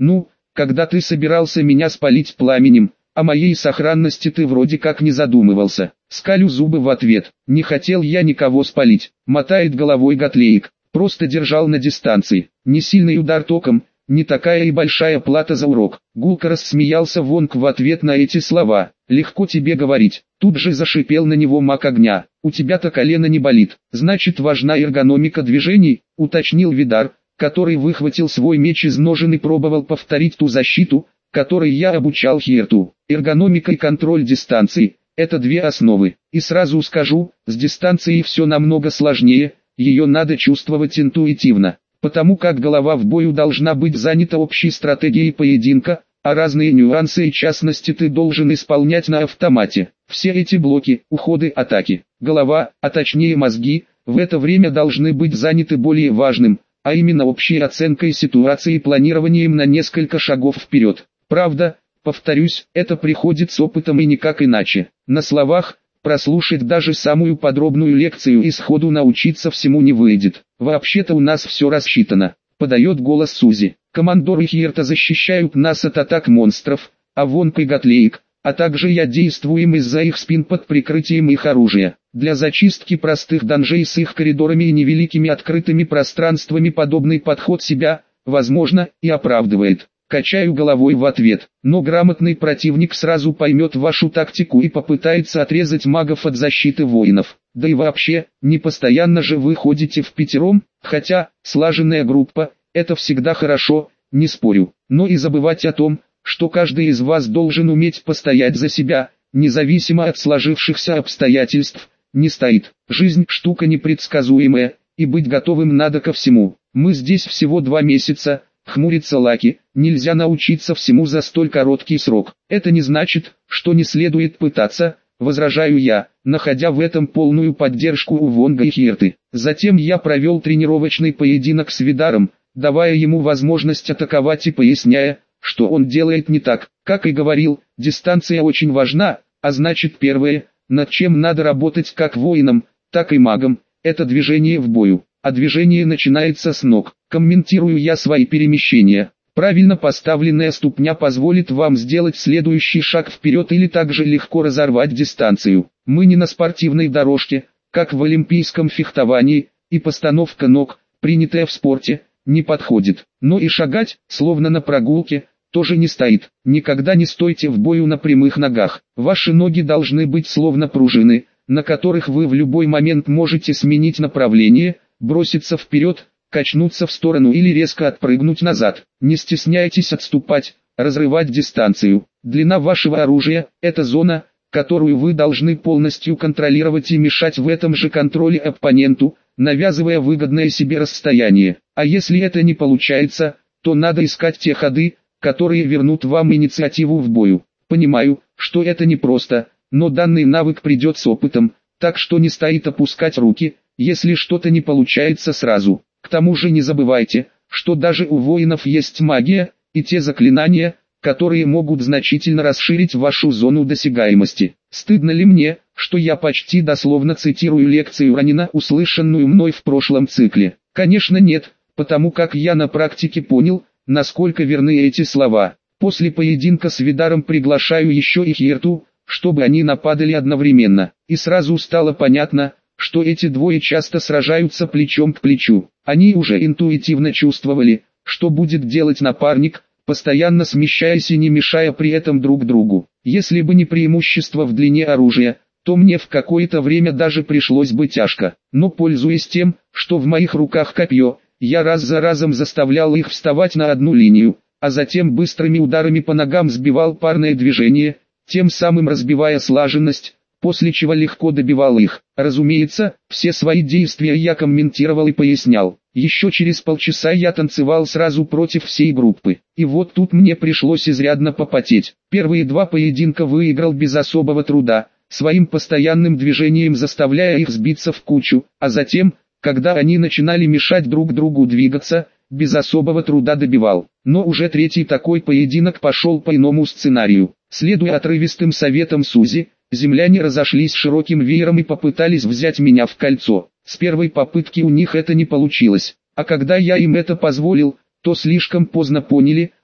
Ну, когда ты собирался меня спалить пламенем, о моей сохранности ты вроде как не задумывался. Скалю зубы в ответ. Не хотел я никого спалить. Мотает головой Готлеек. Просто держал на дистанции. Не сильный удар током, не такая и большая плата за урок. Гулко рассмеялся Вонг в ответ на эти слова. Легко тебе говорить. Тут же зашипел на него маг огня. У тебя-то колено не болит. Значит, важна эргономика движений, уточнил Видар, который выхватил свой меч из ножен и пробовал повторить ту защиту, которой я обучал Хирту. Эргономика и контроль дистанции – это две основы. И сразу скажу, с дистанцией все намного сложнее, ее надо чувствовать интуитивно. Потому как голова в бою должна быть занята общей стратегией поединка, а разные нюансы и частности ты должен исполнять на автомате. Все эти блоки, уходы, атаки, голова, а точнее мозги, в это время должны быть заняты более важным, а именно общей оценкой ситуации и планированием на несколько шагов вперед. Правда, повторюсь, это приходит с опытом и никак иначе. На словах, прослушать даже самую подробную лекцию и сходу научиться всему не выйдет. Вообще-то у нас все рассчитано, подает голос Сузи. Командоры Хирта защищают нас от атак монстров, а Вонг и Готлеек, а также я действуем из-за их спин под прикрытием их оружия. Для зачистки простых данжей с их коридорами и невеликими открытыми пространствами подобный подход себя, возможно, и оправдывает. Качаю головой в ответ, но грамотный противник сразу поймет вашу тактику и попытается отрезать магов от защиты воинов. Да и вообще, не постоянно же вы ходите впятером, хотя, слаженная группа, это всегда хорошо, не спорю. Но и забывать о том, что каждый из вас должен уметь постоять за себя, независимо от сложившихся обстоятельств, не стоит. Жизнь штука непредсказуемая, и быть готовым надо ко всему. Мы здесь всего 2 месяца, хмурится Лаки, нельзя научиться всему за столь короткий срок. Это не значит, что не следует пытаться, возражаю я, находя в этом полную поддержку у Вонга и Хирты. Затем я провел тренировочный поединок с Видаром, давая ему возможность атаковать и поясняя, что он делает не так. Как и говорил, дистанция очень важна, а значит первое, над чем надо работать как воинам, так и магам, это движение в бою. А движение начинается с ног. Комментирую я свои перемещения. Правильно поставленная ступня позволит вам сделать следующий шаг вперед или также легко разорвать дистанцию. Мы не на спортивной дорожке, как в олимпийском фехтовании, и постановка ног, принятая в спорте, не подходит. Но и шагать, словно на прогулке, тоже не стоит. Никогда не стойте в бою на прямых ногах. Ваши ноги должны быть словно пружины, на которых вы в любой момент можете сменить направление, броситься вперед, качнуться в сторону или резко отпрыгнуть назад. Не стесняйтесь отступать, разрывать дистанцию. Длина вашего оружия – это зона, которую вы должны полностью контролировать и мешать в этом же контроле оппоненту, навязывая выгодное себе расстояние. А если это не получается, то надо искать те ходы, которые вернут вам инициативу в бою. Понимаю, что это непросто, но данный навык придет с опытом, так что не стоит опускать руки, если что-то не получается сразу. К тому же не забывайте, что даже у воинов есть магия, и те заклинания, которые могут значительно расширить вашу зону досягаемости. Стыдно ли мне, что я почти дословно цитирую лекцию Ранина, услышанную мной в прошлом цикле? Конечно нет, потому как я на практике понял, насколько верны эти слова. После поединка с Видаром приглашаю еще и Хирту, чтобы они нападали одновременно. И сразу стало понятно, что эти двое часто сражаются плечом к плечу. Они уже интуитивно чувствовали, что будет делать напарник, постоянно смещаясь и не мешая при этом друг другу. Если бы не преимущество в длине оружия, то мне в какое-то время даже пришлось бы тяжко. Но пользуясь тем, что в моих руках копье, я раз за разом заставлял их вставать на одну линию, а затем быстрыми ударами по ногам сбивал парное движение, тем самым разбивая слаженность, после чего легко добивал их. Разумеется, все свои действия я комментировал и пояснял. Еще через полчаса я танцевал сразу против всей группы. И вот тут мне пришлось изрядно попотеть. Первые 2 поединка выиграл без особого труда, своим постоянным движением заставляя их сбиться в кучу, а затем, когда они начинали мешать друг другу двигаться, без особого труда добивал. Но уже 3-й такой поединок пошел по иному сценарию. Следуя отрывистым советам Сузи, земляне разошлись широким веером и попытались взять меня в кольцо. С первой попытки у них это не получилось, а когда я им это позволил, то слишком поздно поняли,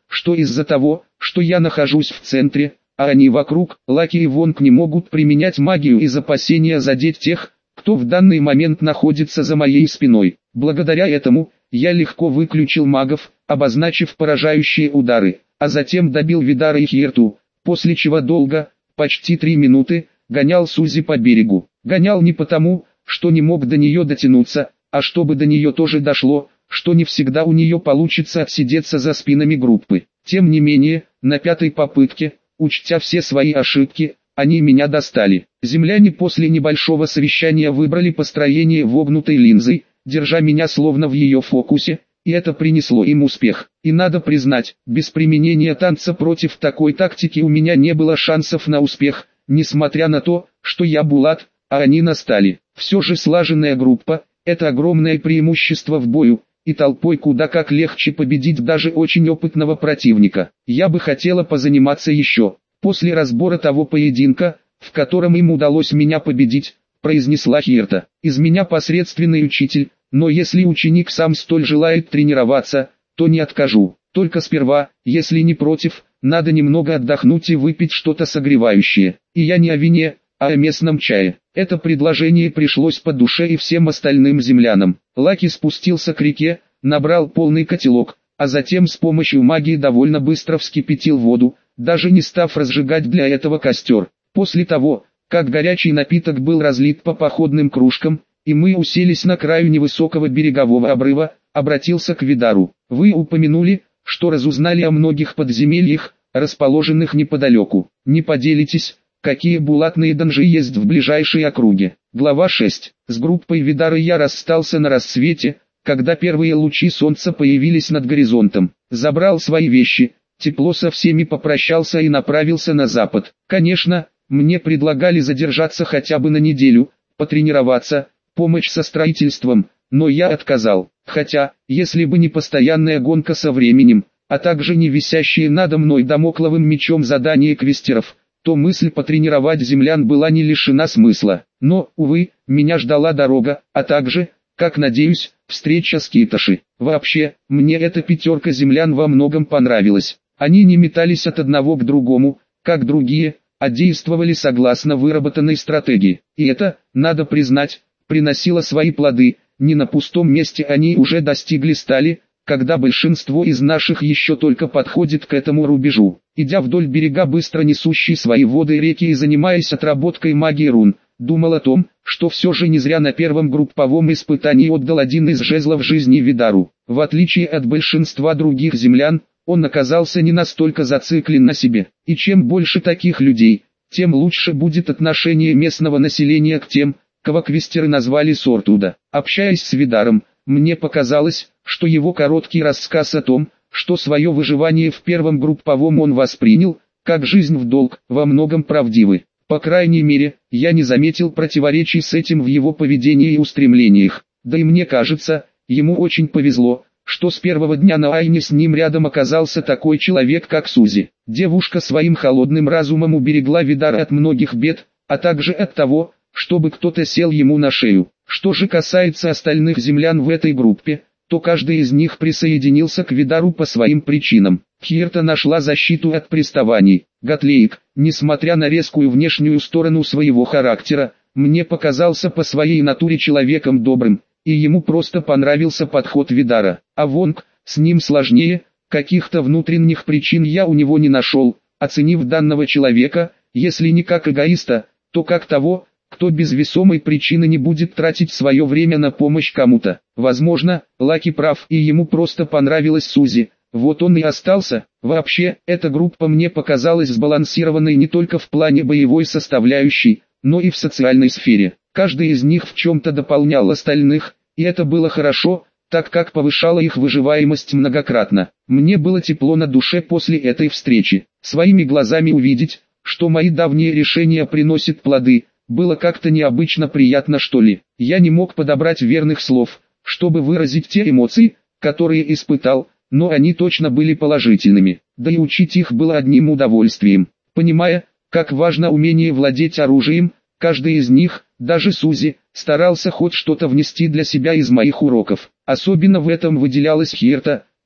что из-за того, что я нахожусь в центре, а они вокруг, Лаки и Вонг не могут применять магию из опасения задеть тех, кто в данный момент находится за моей спиной. Благодаря этому, я легко выключил магов, обозначив поражающие удары, а затем добил Видара и Хьерту, после чего долго, почти 3 минуты, гонял Сузи по берегу. Гонял не потому, что не мог до нее дотянуться, а чтобы до нее тоже дошло, что не всегда у нее получится отсидеться за спинами группы. Тем не менее, на 5-й попытке, учтя все свои ошибки, они меня достали. Земляне после небольшого совещания выбрали построение вогнутой линзой, держа меня словно в ее фокусе, и это принесло им успех. И надо признать, без применения танца против такой тактики у меня не было шансов на успех, несмотря на то, что я Булат, а они настали. Все же слаженная группа – это огромное преимущество в бою, и толпой куда как легче победить даже очень опытного противника. Я бы хотела позаниматься еще. После разбора того поединка, в котором им удалось меня победить, произнесла Хьерта. Из меня посредственный учитель, но если ученик сам столь желает тренироваться, то не откажу. Только сперва, если не против, надо немного отдохнуть и выпить что-то согревающее. И я не о вине, а о местном чае. Это предложение пришлось по душе и всем остальным землянам. Лаки спустился к реке, набрал полный котелок, а затем с помощью магии довольно быстро вскипятил воду, даже не став разжигать для этого костер. После того, как горячий напиток был разлит по походным кружкам, и мы уселись на краю невысокого берегового обрыва, обратился к Видару. Вы упомянули, что разузнали о многих подземельях, расположенных неподалеку. Не поделитесь, какие булатные данжи есть в ближайшей округе? Глава 6. С группой Видара я расстался на рассвете, когда первые лучи солнца появились над горизонтом. Забрал свои вещи, тепло со всеми попрощался и направился на запад. Конечно, мне предлагали задержаться хотя бы на неделю, потренироваться, помочь со строительством, но я отказал. Хотя, если бы не постоянная гонка со временем, а также не висящие надо мной дамокловым мечом задания квестеров, то мысль потренировать землян была не лишена смысла. Но, увы, меня ждала дорога, а также, как надеюсь, встреча с Китоши. Вообще, мне эта пятерка землян во многом понравилась. Они не метались от одного к другому, как другие, а действовали согласно выработанной стратегии. И это, надо признать, приносило свои плоды. Не на пустом месте они уже достигли стали, когда большинство из наших еще только подходит к этому рубежу. Идя вдоль берега быстро несущей свои воды реки и занимаясь отработкой магии рун, думал о том, что все же не зря на первом групповом испытании отдал один из жезлов жизни Видару. В отличие от большинства других землян, он оказался не настолько зациклен на себе. И чем больше таких людей, тем лучше будет отношение местного населения к тем, кого квестеры назвали Сортуда. Общаясь с Видаром, мне показалось, что его короткий рассказ о том, что свое выживание в первом групповом он воспринял, как жизнь в долг, во многом правдивы. По крайней мере, я не заметил противоречий с этим в его поведении и устремлениях. Да и мне кажется, ему очень повезло, что с первого дня на Айне с ним рядом оказался такой человек, как Сузи. Девушка своим холодным разумом уберегла Видара от многих бед, а также от того, чтобы кто-то сел ему на шею. Что же касается остальных землян в этой группе, то каждый из них присоединился к Видару по своим причинам. Хьерта нашла защиту от приставаний. Готлейк, несмотря на резкую внешнюю сторону своего характера, мне показался по своей натуре человеком добрым, и ему просто понравился подход Видара. А Вонг, с ним сложнее, каких-то внутренних причин я у него не нашел, оценив данного человека, если не как эгоиста, то как того, кто без весомой причины не будет тратить свое время на помощь кому-то. Возможно, Лаки прав и ему просто понравилась Сузи, вот он и остался. Вообще, эта группа мне показалась сбалансированной не только в плане боевой составляющей, но и в социальной сфере. Каждый из них в чем-то дополнял остальных, и это было хорошо, так как повышало их выживаемость многократно. Мне было тепло на душе после этой встречи. Своими глазами увидеть, что мои давние решения приносят плоды, было как-то необычно приятно, что ли. Я не мог подобрать верных слов, чтобы выразить те эмоции, которые испытал, но они точно были положительными. Да и учить их было одним удовольствием. Понимая, как важно умение владеть оружием, каждый из них, даже Сузи, старался хоть что-то внести для себя из моих уроков. Особенно в этом выделялась Хьерта,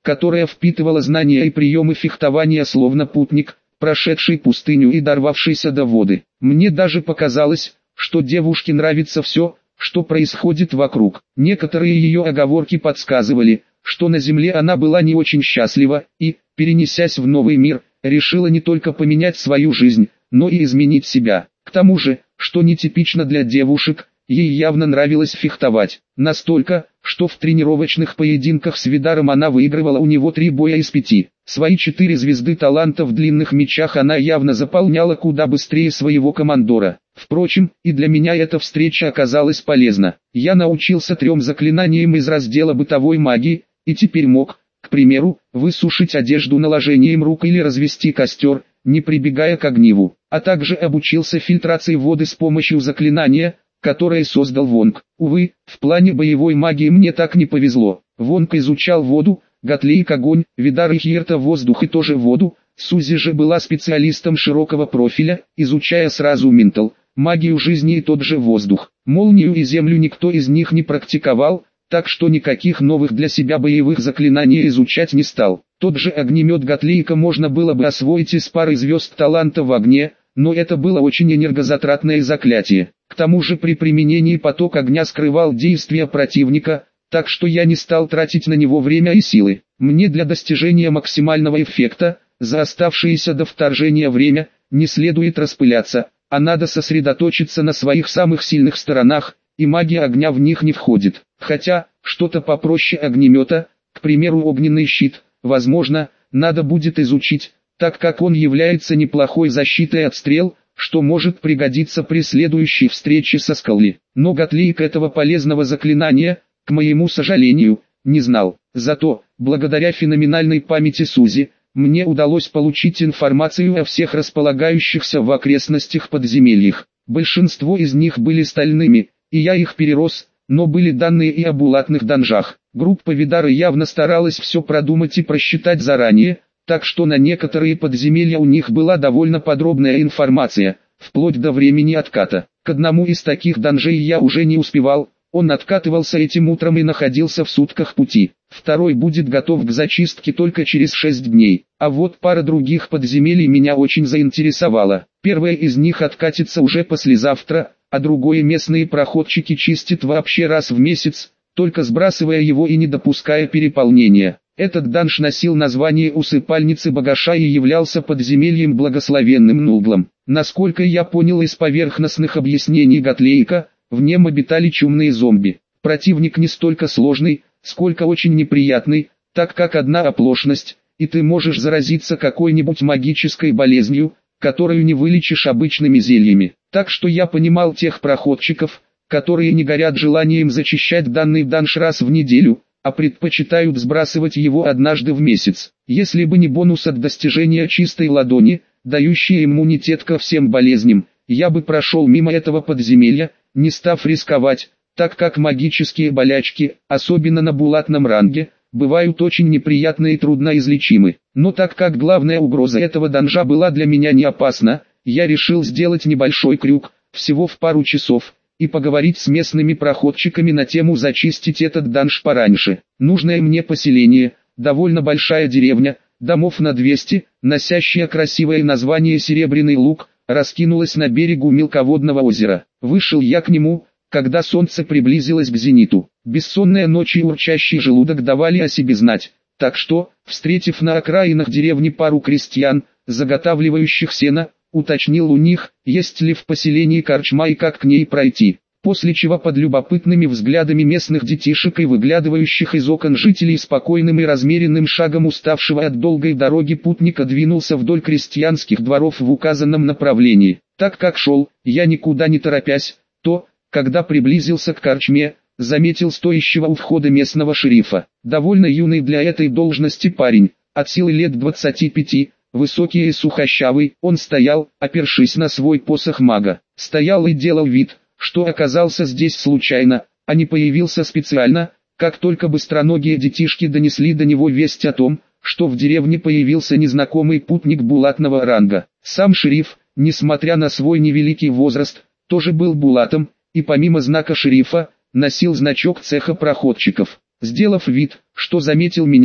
которая впитывала знания и приемы фехтования словно путник, прошедший пустыню и дорвавшийся до воды. Мне даже показалось, что девушке нравится все, что происходит вокруг. Некоторые ее оговорки подсказывали, что на земле она была не очень счастлива и, перенесясь в новый мир, решила не только поменять свою жизнь, но и изменить себя. К тому же, что нетипично для девушек, ей явно нравилось фехтовать. Настолько, что в тренировочных поединках с Видаром она выигрывала у него 3 боя из 5. Свои 4 звезды таланта в длинных мечах она явно заполняла куда быстрее своего командора. Впрочем, и для меня эта встреча оказалась полезна. Я научился 3 заклинаниям из раздела бытовой магии, и теперь мог, к примеру, высушить одежду наложением рук или развести костер, не прибегая к огниву. А также обучился фильтрации воды с помощью заклинания, которое создал Вонг. Увы, в плане боевой магии мне так не повезло. Вонг изучал воду, Готлейк огонь, Видар и Хьерта воздух и тоже воду. Сузи же была специалистом широкого профиля, изучая сразу ментал, магию жизни и тот же воздух. Молнию и землю никто из них не практиковал, так что никаких новых для себя боевых заклинаний изучать не стал. Тот же огнемет Готлейка можно было бы освоить из пары звезд таланта в огне, но это было очень энергозатратное заклятие. К тому же при применении поток огня скрывал действия противника, так что я не стал тратить на него время и силы. Мне для достижения максимального эффекта, за оставшееся до вторжения время, не следует распыляться, а надо сосредоточиться на своих самых сильных сторонах, и магия огня в них не входит. Хотя, что-то попроще огнемета, к примеру огненный щит, возможно, надо будет изучить, так как он является неплохой защитой от стрел, что может пригодиться при следующей встрече со Скалли. Но Готлейк этого полезного заклинания, к моему сожалению, не знал. Зато, благодаря феноменальной памяти Сузи, мне удалось получить информацию о всех располагающихся в окрестностях подземельях. Большинство из них были стальными, и я их перерос, но были данные и о булатных данжах. Группа Видара явно старалась все продумать и просчитать заранее, так что на некоторые подземелья у них была довольно подробная информация, вплоть до времени отката. К одному из таких данжей я уже не успевал, он откатывался этим утром и находился в сутках пути. Второй будет готов к зачистке только через 6 дней. А вот пара других подземелий меня очень заинтересовала. Первое из них откатится уже послезавтра, а другое местные проходчики чистят вообще раз в месяц, только сбрасывая его и не допуская переполнения. Этот данж носил название усыпальницы Багаша и являлся подземельем благословенным Нулглом. Насколько я понял из поверхностных объяснений Готлейка, в нем обитали чумные зомби. Противник не столько сложный, сколько очень неприятный, так как одна оплошность, и ты можешь заразиться какой-нибудь магической болезнью, которую не вылечишь обычными зельями. Так что я понимал тех проходчиков, которые не горят желанием зачищать данный данж раз в неделю, а предпочитают сбрасывать его однажды в месяц. Если бы не бонус от достижения чистой ладони, дающий иммунитет ко всем болезням, я бы прошел мимо этого подземелья, не став рисковать, так как магические болячки, особенно на булатном ранге, бывают очень неприятны и трудноизлечимы. Но так как главная угроза этого данжа была для меня не опасна, я решил сделать небольшой крюк, всего в пару часов, и поговорить с местными проходчиками на тему зачистить этот данж пораньше. Нужное мне поселение, довольно большая деревня, домов на 200, носящая красивое название Серебряный Луг, раскинулась на берегу мелководного озера. Вышел я к нему, когда солнце приблизилось к зениту. Бессонная ночь и урчащий желудок давали о себе знать, так что, встретив на окраинах деревни пару крестьян, заготавливающих сено, уточнил у них, есть ли в поселении корчма и как к ней пройти. После чего под любопытными взглядами местных детишек и выглядывающих из окон жителей спокойным и размеренным шагом уставшего от долгой дороги путника двинулся вдоль крестьянских дворов в указанном направлении. Так как шел, я никуда не торопясь, то, когда приблизился к корчме, заметил стоящего у входа местного шерифа. Довольно юный для этой должности парень, от силы лет 25, высокий и сухощавый, он стоял, опершись на свой посох мага. Стоял и делал вид, что оказался здесь случайно, а не появился специально, как только быстроногие детишки донесли до него весть о том, что в деревне появился незнакомый путник булатного ранга. Сам шериф, несмотря на свой невеликий возраст, тоже был булатом, и помимо знака шерифа, носил значок цеха проходчиков. Сделав вид, что заметил меня,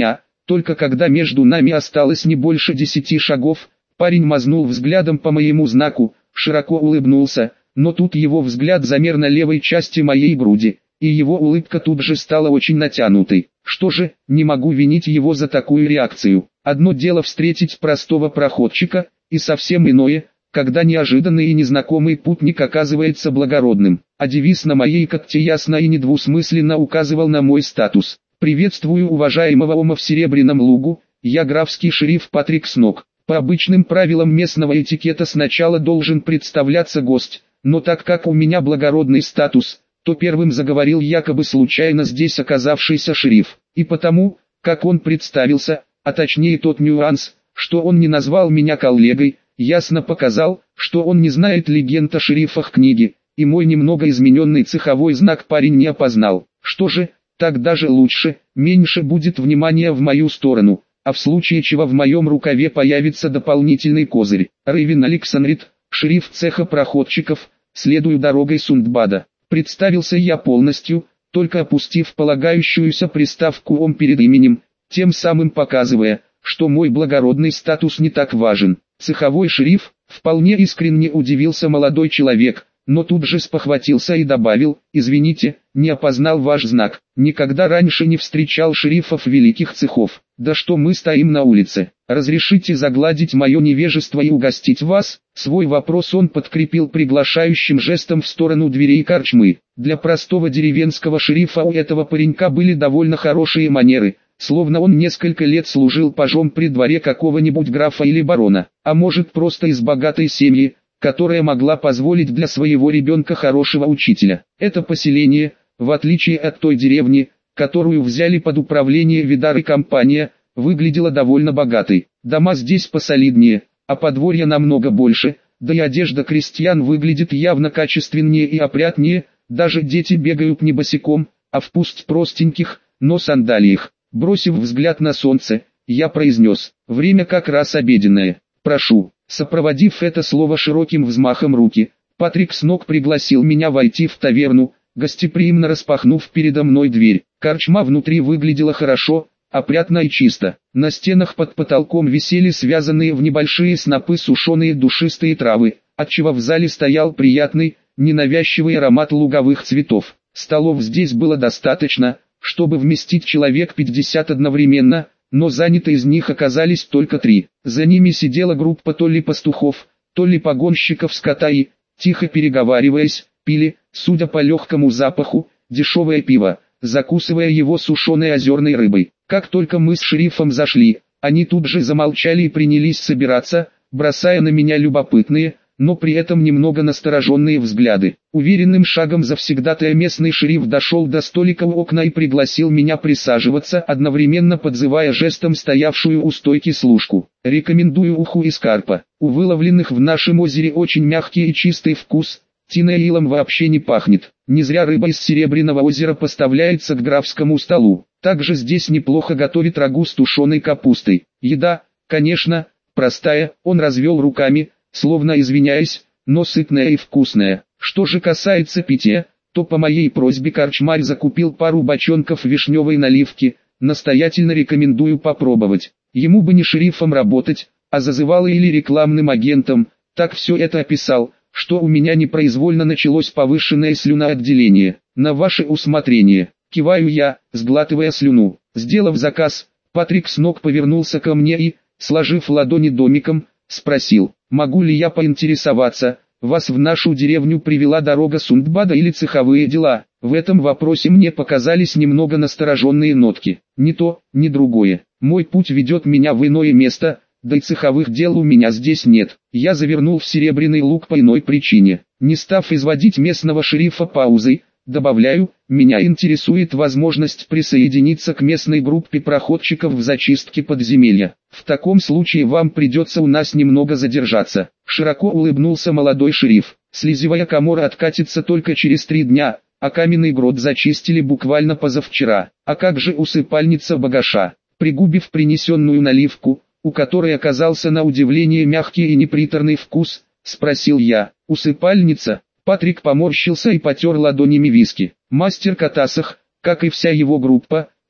Только когда между нами осталось не больше 10 шагов, парень мазнул взглядом по моему знаку, широко улыбнулся, но тут его взгляд замер на левой части моей груди, и его улыбка тут же стала очень натянутой. Что же, не могу винить его за такую реакцию. Одно дело встретить простого проходчика, и совсем иное, когда неожиданный и незнакомый путник оказывается благородным. А девиз на моей когте ясно и недвусмысленно указывал на мой статус. «Приветствую уважаемого Ома в Серебряном Лугу, я графский шериф Патрик Снок». По обычным правилам местного этикета сначала должен представляться гость, но так как у меня благородный статус, то первым заговорил якобы случайно здесь оказавшийся шериф. И потому, как он представился, а точнее тот нюанс, что он не назвал меня коллегой, ясно показал, что он не знает легенд о шерифах книги, и мой немного измененный цеховой знак парень не опознал. Что же, так даже лучше, меньше будет внимания в мою сторону, а в случае чего в моем рукаве появится дополнительный козырь. Рейвен Александрит, шериф цеха проходчиков, следую дорогой Сундбада. Представился я полностью, только опустив полагающуюся приставку «ом» перед именем, тем самым показывая, что мой благородный статус не так важен. Цеховой шериф, вполне искренне удивился молодой человек, но тут же спохватился и добавил: «Извините, не опознал ваш знак, никогда раньше не встречал шерифов великих цехов, да что мы стоим на улице, разрешите загладить мое невежество и угостить вас?» Свой вопрос он подкрепил приглашающим жестом в сторону дверей корчмы. Для простого деревенского шерифа у этого паренька были довольно хорошие манеры, словно он несколько лет служил пажом при дворе какого-нибудь графа или барона, а может просто из богатой семьи, которая могла позволить для своего ребенка хорошего учителя. Это поселение, в отличие от той деревни, которую взяли под управление Видар и компания, выглядело довольно богатой. Дома здесь посолиднее, а подворья намного больше, да и одежда крестьян выглядит явно качественнее и опрятнее, даже дети бегают не босиком, а в пусть простеньких, но сандалиях. Бросив взгляд на солнце, я произнес: «Время как раз обеденное, прошу». Сопроводив это слово широким взмахом руки, Патрик Снок пригласил меня войти в таверну, гостеприимно распахнув передо мной дверь. Корчма внутри выглядела хорошо, опрятно и чисто. На стенах под потолком висели связанные в небольшие снопы сушеные душистые травы, отчего в зале стоял приятный, ненавязчивый аромат луговых цветов. Столов здесь было достаточно, чтобы вместить человек 50 одновременно, но заняты из них оказались только 3. За ними сидела группа то ли пастухов, то ли погонщиков скота и, тихо переговариваясь, пили, судя по легкому запаху, дешевое пиво, закусывая его сушеной озерной рыбой. Как только мы с шерифом зашли, они тут же замолчали и принялись собираться, бросая на меня любопытные, но при этом немного настороженные взгляды. Уверенным шагом завсегдатая местный шериф дошел до столика у окна и пригласил меня присаживаться, одновременно подзывая жестом стоявшую у стойки служку. «Рекомендую уху из карпа. У выловленных в нашем озере очень мягкий и чистый вкус, тиноилом вообще не пахнет. Не зря рыба из Серебряного озера поставляется к графскому столу. Также здесь неплохо готовят рагу с тушеной капустой. Еда, конечно, простая», он развел руками, словно извиняясь, но сытная и вкусная. Что же касается питья, то по моей просьбе корчмарь закупил пару бочонков вишневой наливки, настоятельно рекомендую попробовать. Ему бы не шерифом работать, а зазывало или рекламным агентом, так все это описал, что у меня непроизвольно началось повышенное слюноотделение. На ваше усмотрение, киваю я, сглатывая слюну. Сделав заказ, Патрик Снок повернулся ко мне и, сложив ладони домиком, спросил: «Могу ли я поинтересоваться, вас в нашу деревню привела дорога Сундбада или цеховые дела?» В этом вопросе мне показались немного настороженные нотки. Ни то, ни другое. Мой путь ведет меня в иное место, да и цеховых дел у меня здесь нет. Я завернул в Серебряный Луг по иной причине. Не став изводить местного шерифа паузой, добавляю, меня интересует возможность присоединиться к местной группе проходчиков в зачистке подземелья. В таком случае вам придется у нас немного задержаться. Широко улыбнулся молодой шериф. Слизевая камора откатится только через 3 дня, а каменный грот зачистили буквально позавчера. А как же усыпальница багаша? Пригубив принесенную наливку, у которой оказался на удивление мягкий и неприторный вкус, спросил я. Усыпальница? Патрик поморщился и потер ладонями виски. Мастер Катасах, как и вся его группа,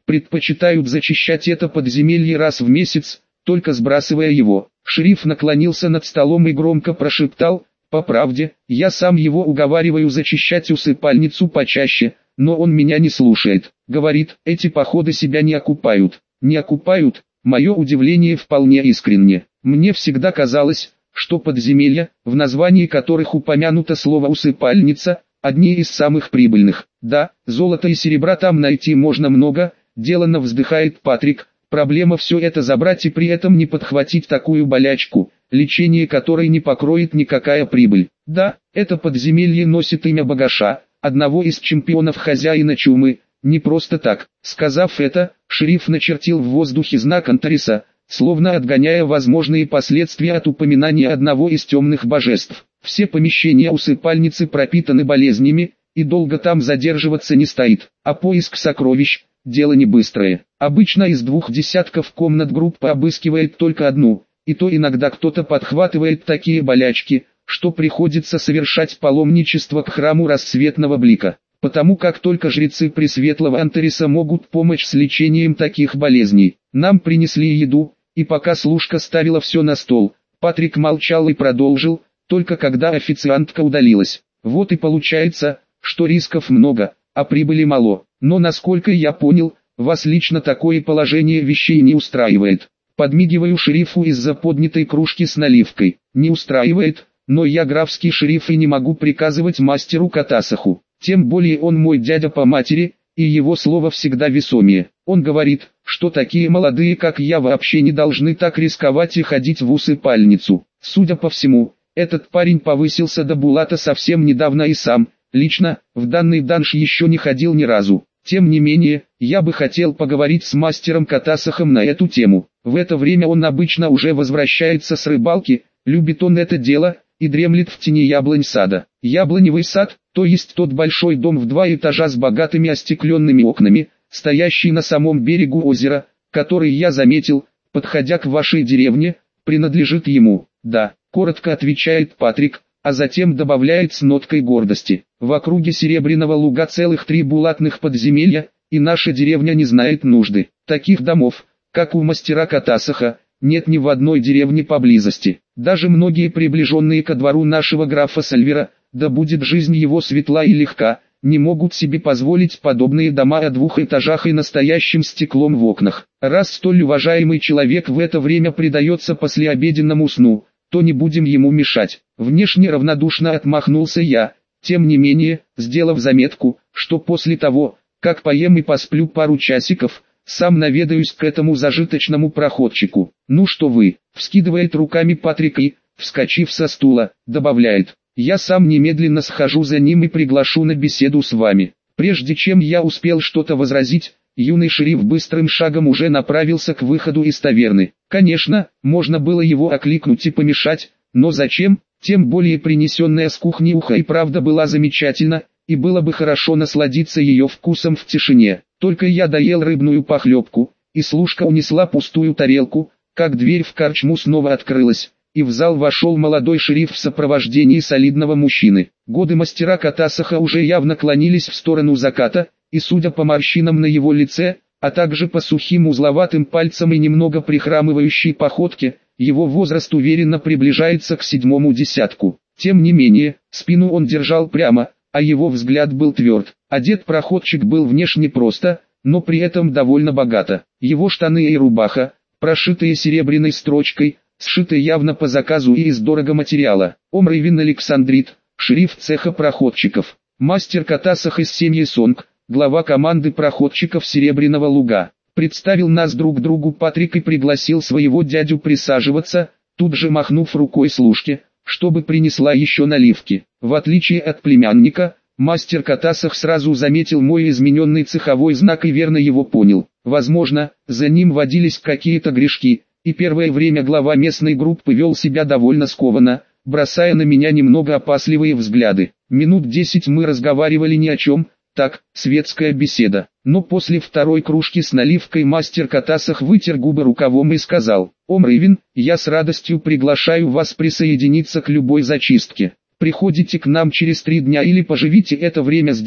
предпочитают зачищать это подземелье раз в месяц, только сбрасывая его. Шериф наклонился над столом и громко прошептал: «По правде, я сам его уговариваю зачищать усыпальницу почаще, но он меня не слушает. Говорит, эти походы себя не окупают». Не окупают? Мое удивление вполне искренне. Мне всегда казалось, что подземелья, в названии которых упомянуто слово «усыпальница», одни из самых прибыльных. Да, золота и серебра там найти можно много, деланно вздыхает Патрик. Проблема все это забрать и при этом не подхватить такую болячку, лечение которой не покроет никакая прибыль. Да, это подземелье носит имя Багаша, одного из чемпионов хозяина чумы. Не просто так. Сказав это, шериф начертил в воздухе знак Антариса, словно отгоняя возможные последствия от упоминания одного из темных божеств. Все помещения усыпальницы пропитаны болезнями, и долго там задерживаться не стоит. А поиск сокровищ – дело не быстрое. Обычно из 2 десятков комнат группа обыскивает только одну, и то иногда кто-то подхватывает такие болячки, что приходится совершать паломничество к храму рассветного блика. Потому как только жрецы Пресветлого Антариса могут помочь с лечением таких болезней. Нам принесли еду, и пока служка ставила все на стол, Патрик молчал и продолжил, только когда официантка удалилась. Вот и получается, что рисков много, а прибыли мало. Но насколько я понял, вас лично такое положение вещей не устраивает. Подмигиваю шерифу из-за поднятой кружки с наливкой. Не устраивает, но я графский шериф и не могу приказывать мастеру Катасаху. Тем более он мой дядя по матери, и его слово всегда весомее. Он говорит, что такие молодые как я вообще не должны так рисковать и ходить в усыпальницу. Судя по всему, этот парень повысился до Булата совсем недавно и сам, лично, в данный данж еще не ходил ни разу. Тем не менее, я бы хотел поговорить с мастером Катасахом на эту тему. В это время он обычно уже возвращается с рыбалки, любит он это дело, и дремлет в тени яблонь сада. Яблоневый сад, то есть тот большой дом в 2 этажа с богатыми остекленными окнами, стоящий на самом берегу озера, который я заметил, подходя к вашей деревне, принадлежит ему. Да, коротко отвечает Патрик, а затем добавляет с ноткой гордости. В округе Серебряного Луга целых 3 булатных подземелья, и наша деревня не знает нужды. Таких домов, как у мастера Катасаха, нет ни в одной деревне поблизости. Даже многие приближенные ко двору нашего графа Сальвера, да будет жизнь его светла и легка, не могут себе позволить подобные дома о 2 этажах и настоящим стеклом в окнах. Раз столь уважаемый человек в это время предается послеобеденному сну, то не будем ему мешать. Внешне равнодушно отмахнулся я, тем не менее, сделав заметку, что после того, как поем и посплю пару часиков, сам наведаюсь к этому зажиточному проходчику. Ну что вы, вскидывает руками Патрик и, вскочив со стула, добавляет: я сам немедленно схожу за ним и приглашу на беседу с вами. Прежде чем я успел что-то возразить, юный шериф быстрым шагом уже направился к выходу из таверны. Конечно, можно было его окликнуть и помешать, но зачем? Тем более принесенная с кухни уха и правда была замечательна, и было бы хорошо насладиться ее вкусом в тишине. Только я доел рыбную похлебку, и служка унесла пустую тарелку, как дверь в корчму снова открылась, и в зал вошел молодой шериф в сопровождении солидного мужчины. Годы мастера Катасаха уже явно клонились в сторону заката, и судя по морщинам на его лице, а также по сухим узловатым пальцам и немного прихрамывающей походке, его возраст уверенно приближается к 7-му десятку. Тем не менее, спину он держал прямо, а его взгляд был тверд. Одет проходчик был внешне просто, но при этом довольно богато. Его штаны и рубаха, прошитые серебряной строчкой, сшиты явно по заказу и из дорого материала. Омрейвин Александрит, шериф цеха проходчиков. Мастер Катасах из семьи Сонг, глава команды проходчиков Серебряного Луга. Представил нас друг другу Патрик и пригласил своего дядю присаживаться, тут же махнув рукой служке, чтобы принесла еще наливки. В отличие от племянника, мастер Катасах сразу заметил мой измененный цеховой знак и верно его понял. Возможно, за ним водились какие-то грешки, и первое время глава местной группы вел себя довольно скованно, бросая на меня немного опасливые взгляды. Минут 10 мы разговаривали ни о чем, так, светская беседа. Но после второй кружки с наливкой мастер Катасах вытер губы рукавом и сказал: «Омрейвин, я с радостью приглашаю вас присоединиться к любой зачистке. Приходите к нам через 3 дня или поживите это время здесь,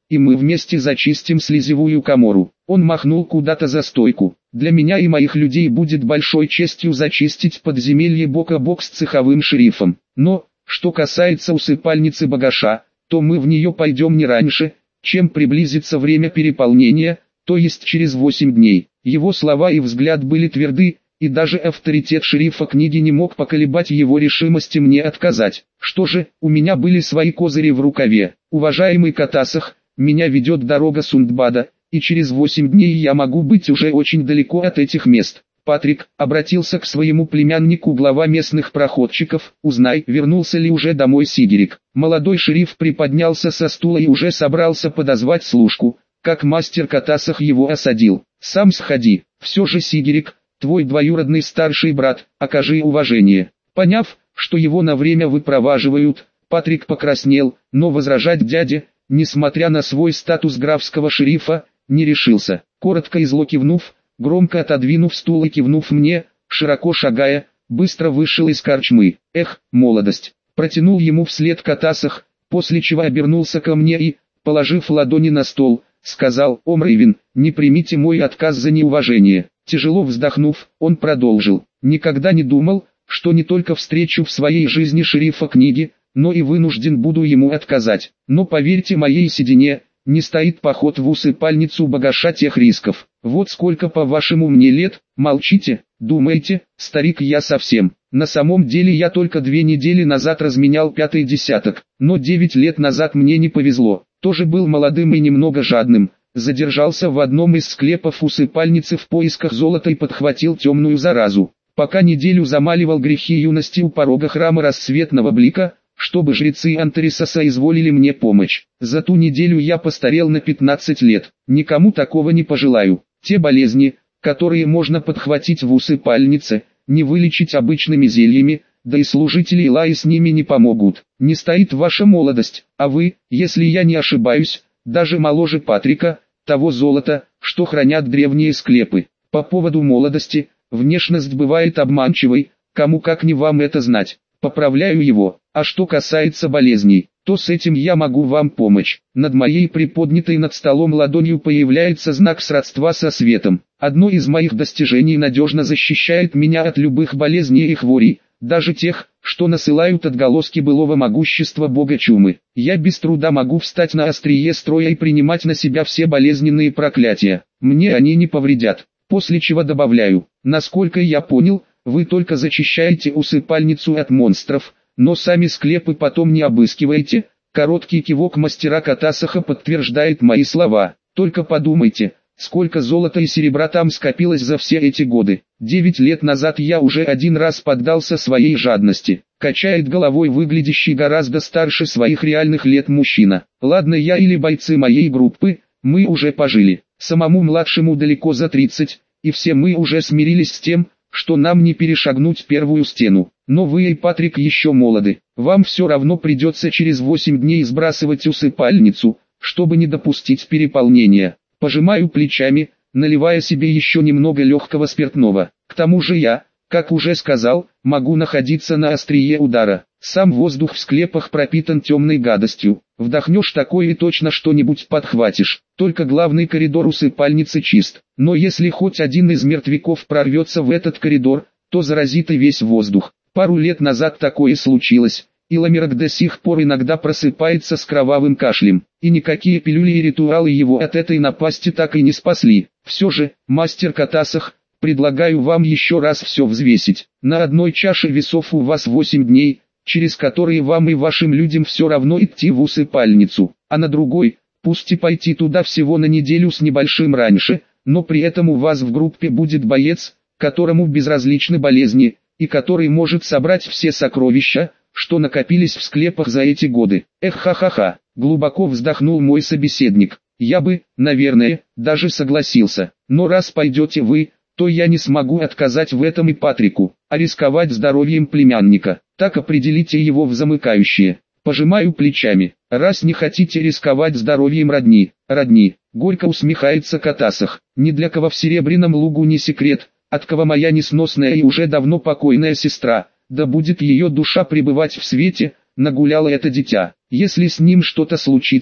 и мы вместе зачистим слезевую камору. Он махнул куда-то за стойку. Для меня и моих людей будет большой честью зачистить подземелье бок о бок с цеховым шерифом. Но, что касается усыпальницы Багаша, то мы в нее пойдем не раньше, чем приблизится время переполнения, то есть через 8 дней. Его слова и взгляд были тверды, и даже авторитет шерифа книги не мог поколебать его решимости мне отказать. Что же, у меня были свои козыри в рукаве. Уважаемый Катасах, меня ведет дорога Сундбада, и через 8 дней я могу быть уже очень далеко от этих мест. Патрик обратился к своему племяннику глава местных проходчиков, узнай, вернулся ли уже домой Сигерик. Молодой шериф приподнялся со стула и уже собрался подозвать служку, как мастер Катасах его осадил. Сам сходи, все же Сигерик, твой двоюродный старший брат, окажи уважение. Поняв, что его на время выпроваживают, Патрик покраснел, но возражать дяде, несмотря на свой статус графского шерифа, не решился. Коротко и зло кивнув, громко отодвинув стул и кивнув мне, широко шагая, быстро вышел из корчмы. Эх, молодость! Протянул ему вслед Катасах, после чего обернулся ко мне и, положив ладони на стол, сказал: «О, Мрейвен, не примите мой отказ за неуважение». Тяжело вздохнув, он продолжил: «Никогда не думал, что не только встречу в своей жизни шерифа книги, но и вынужден буду ему отказать. Но поверьте моей седине, не стоит поход в усыпальницу Багаша тех рисков. Вот сколько, по-вашему, мне лет? Молчите, думаете, старик я совсем. На самом деле я только 2 недели назад разменял 5-й десяток, но 9 лет назад мне не повезло. Тоже был молодым и немного жадным. Задержался в одном из склепов усыпальницы в поисках золота и подхватил темную заразу. Пока неделю замаливал грехи юности у порога храма рассветного блика, чтобы жрецы Антариса соизволили мне помощь. За ту неделю я постарел на 15 лет. Никому такого не пожелаю. Те болезни, которые можно подхватить в усыпальнице, не вылечить обычными зельями, да и служители Илаи с ними не помогут. Не стоит ваша молодость, а вы, если я не ошибаюсь, даже моложе Патрика, того золота, что хранят древние склепы. По поводу молодости, внешность бывает обманчивой, кому как не вам это знать. Поправляю его. А что касается болезней, то с этим я могу вам помочь. Над моей приподнятой над столом ладонью появляется знак сродства со светом. Одно из моих достижений надежно защищает меня от любых болезней и хворей, даже тех, что насылают отголоски былого могущества бога чумы. Я без труда могу встать на острие строя и принимать на себя все болезненные проклятия. Мне они не повредят. После чего добавляю: насколько я понял, вы только зачищаете усыпальницу от монстров, но сами склепы потом не обыскиваете. Короткий кивок мастера Катасаха подтверждает мои слова. Только подумайте, сколько золота и серебра там скопилось за все эти годы. 9 лет назад я уже 1 раз поддался своей жадности. Качает головой выглядящий гораздо старше своих реальных лет мужчина. Ладно, я или бойцы моей группы, мы уже пожили. Самому младшему далеко за 30, и все мы уже смирились с тем, что нам не перешагнуть первую стену. Но вы и Патрик еще молоды. Вам все равно придется через 8 дней сбрасывать усыпальницу, чтобы не допустить переполнения. Пожимаю плечами, наливая себе еще немного легкого спиртного. К тому же я, как уже сказал, могу находиться на острие удара. Сам воздух в склепах пропитан темной гадостью. Вдохнешь такое и точно что-нибудь подхватишь. Только главный коридор усыпальницы чист. Но если хоть один из мертвяков прорвется в этот коридор, то заразит и весь воздух. Пару лет назад такое случилось, и Ламерок до сих пор иногда просыпается с кровавым кашлем. И никакие пилюли и ритуалы его от этой напасти так и не спасли. Все же, мастер Катасах, предлагаю вам еще раз все взвесить. На одной чаше весов у вас 8 дней, через которые вам и вашим людям все равно идти в усыпальницу, а на другой, пусть и пойти туда всего на неделю с небольшим раньше, но при этом у вас в группе будет боец, которому безразличны болезни, и который может собрать все сокровища, что накопились в склепах за эти годы. Эх, ха-ха-ха, глубоко вздохнул мой собеседник. Я бы, наверное, даже согласился, но раз пойдете вы, то я не смогу отказать в этом и Патрику, а рисковать здоровьем племянника, так определите его в замыкающие. Пожимаю плечами. Раз не хотите рисковать здоровьем родни, горько усмехается Катасах. Ни для кого в Серебряном Лугу не секрет, от кого моя несносная и уже давно покойная сестра, да будет ее душа пребывать в свете, нагуляла это дитя. Если с ним что-то случится,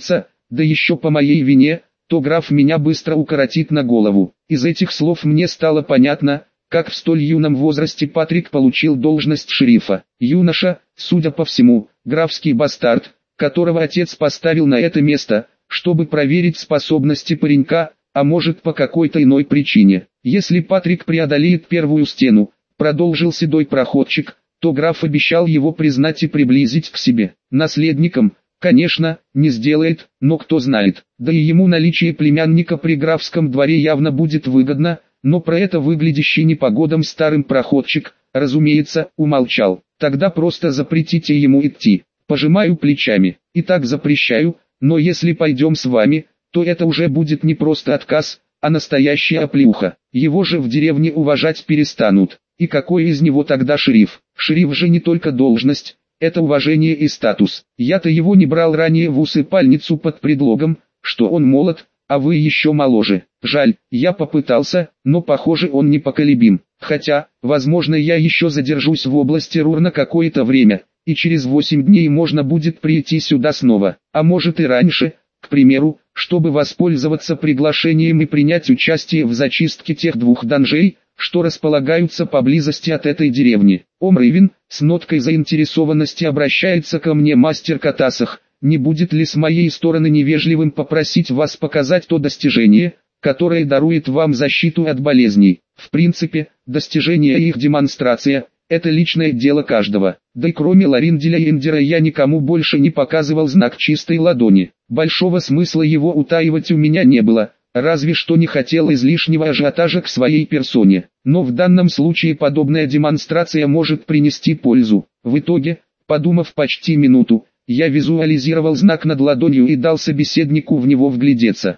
да еще по моей вине, то граф меня быстро укоротит на голову. Из этих слов мне стало понятно, как в столь юном возрасте Патрик получил должность шерифа. Юноша, судя по всему, графский бастард, которого отец поставил на это место, чтобы проверить способности паренька, а может по какой-то иной причине. Если Патрик преодолеет первую стену, продолжил седой проходчик, то граф обещал его признать и приблизить к себе. Наследником, конечно, не сделает, но кто знает. Да и ему наличие племянника при графском дворе явно будет выгодно, но про это выглядящий непогодом старым проходчик, разумеется, умолчал. Тогда просто запретите ему идти. Пожимаю плечами. И так запрещаю, но если пойдем с вами, то это уже будет не просто отказ, а настоящая оплеуха. Его же в деревне уважать перестанут. И какой из него тогда шериф? Шериф же не только должность, это уважение и статус. Я-то его не брал ранее в усыпальницу под предлогом, что он молод, а вы еще моложе. Жаль, я попытался, но похоже он непоколебим. Хотя, возможно я еще задержусь в области Рур на какое-то время, и через 8 дней можно будет прийти сюда снова. А может и раньше, к примеру, чтобы воспользоваться приглашением и принять участие в зачистке тех 2 данжей, что располагаются поблизости от этой деревни. Омрейвен, с ноткой заинтересованности обращается ко мне мастер Катасах. Не будет ли с моей стороны невежливым попросить вас показать то достижение, которое дарует вам защиту от болезней? В принципе, достижение и их демонстрация – это личное дело каждого. Да и кроме Ларинделя и Эндера я никому больше не показывал знак чистой ладони. Большого смысла его утаивать у меня не было, разве что не хотел излишнего ажиотажа к своей персоне. Но в данном случае подобная демонстрация может принести пользу. В итоге, подумав почти минуту, я визуализировал знак над ладонью и дал собеседнику в него вглядеться.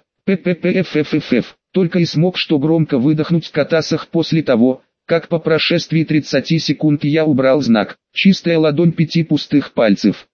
ПППФФФ. Только и смог что громко выдохнуть в Катасах после того, как по прошествии 30 секунд я убрал знак. Чистая ладонь 5 пустых пальцев.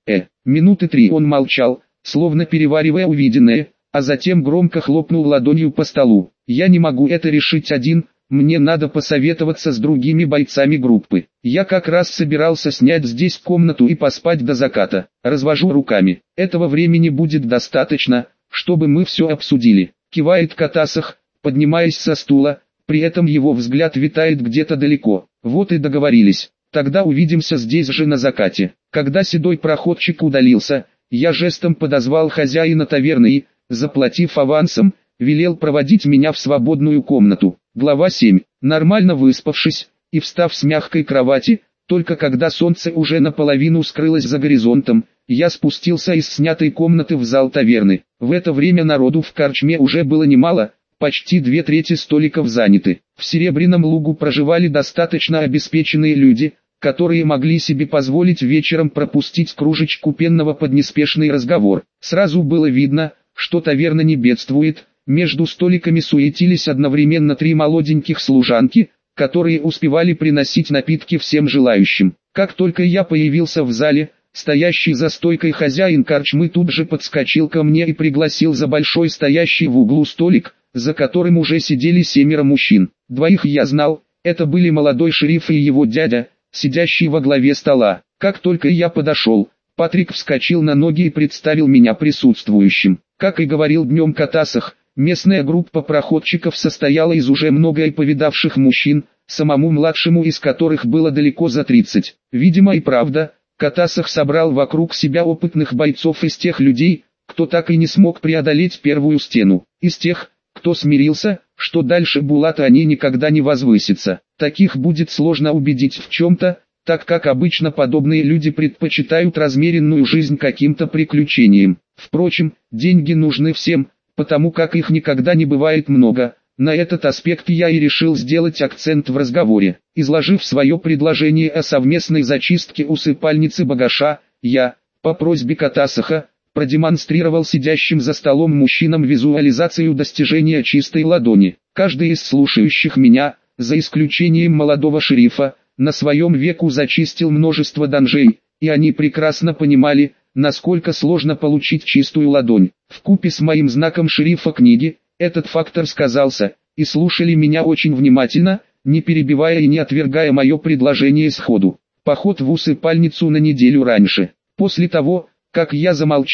Минуты 3 он молчал, словно переваривая увиденное, а затем громко хлопнул ладонью по столу. Я не могу это решить один, мне надо посоветоваться с другими бойцами группы. Я как раз собирался снять здесь комнату и поспать до заката. Развожу руками. Этого времени будет достаточно, чтобы мы все обсудили. Кивает Катасах, поднимаясь со стула, при этом его взгляд витает где-то далеко. Вот и договорились. Тогда увидимся здесь же на закате. Когда седой проходчик удалился, я жестом подозвал хозяина таверны и, заплатив авансом, велел проводить меня в свободную комнату. Глава 7. Нормально выспавшись и встав с мягкой кровати, только когда солнце уже наполовину скрылось за горизонтом, я спустился из снятой комнаты в зал таверны. В это время народу в корчме уже было немало, почти 2/3 столиков заняты. В Серебряном лугу проживали достаточно обеспеченные люди, которые могли себе позволить вечером пропустить кружечку пенного под неспешный разговор. Сразу было видно, что таверна не бедствует. Между столиками суетились одновременно 3 молоденьких служанки, которые успевали приносить напитки всем желающим. Как только я появился в зале, стоящий за стойкой хозяин корчмы тут же подскочил ко мне и пригласил за большой стоящий в углу столик, за которым уже сидели 7 мужчин. 2 я знал, это были молодой шериф и его дядя, сидящий во главе стола. Как только я подошел, Патрик вскочил на ноги и представил меня присутствующим. Как и говорил днем Катасах, местная группа проходчиков состояла из уже многое повидавших мужчин, самому младшему из которых было далеко за 30. Видимо и правда, Катасах собрал вокруг себя опытных бойцов из тех людей, кто так и не смог преодолеть первую стену, из тех, кто смирился, что дальше Булата они никогда не возвысятся. Таких будет сложно убедить в чем-то, так как обычно подобные люди предпочитают размеренную жизнь каким-то приключениям. Впрочем, деньги нужны всем, потому как их никогда не бывает много. На этот аспект я и решил сделать акцент в разговоре. Изложив свое предложение о совместной зачистке усыпальницы Багаша, я, по просьбе Катасаха, продемонстрировал сидящим за столом мужчинам визуализацию достижения чистой ладони. Каждый из слушающих меня, за исключением молодого шерифа, на своем веку зачистил множество данжей, и они прекрасно понимали, насколько сложно получить чистую ладонь. Вкупе с моим знаком шерифа книги, этот фактор сказался, и слушали меня очень внимательно, не перебивая и не отвергая мое предложение сходу. Поход в усыпальницу на неделю раньше. После того, как я замолчал,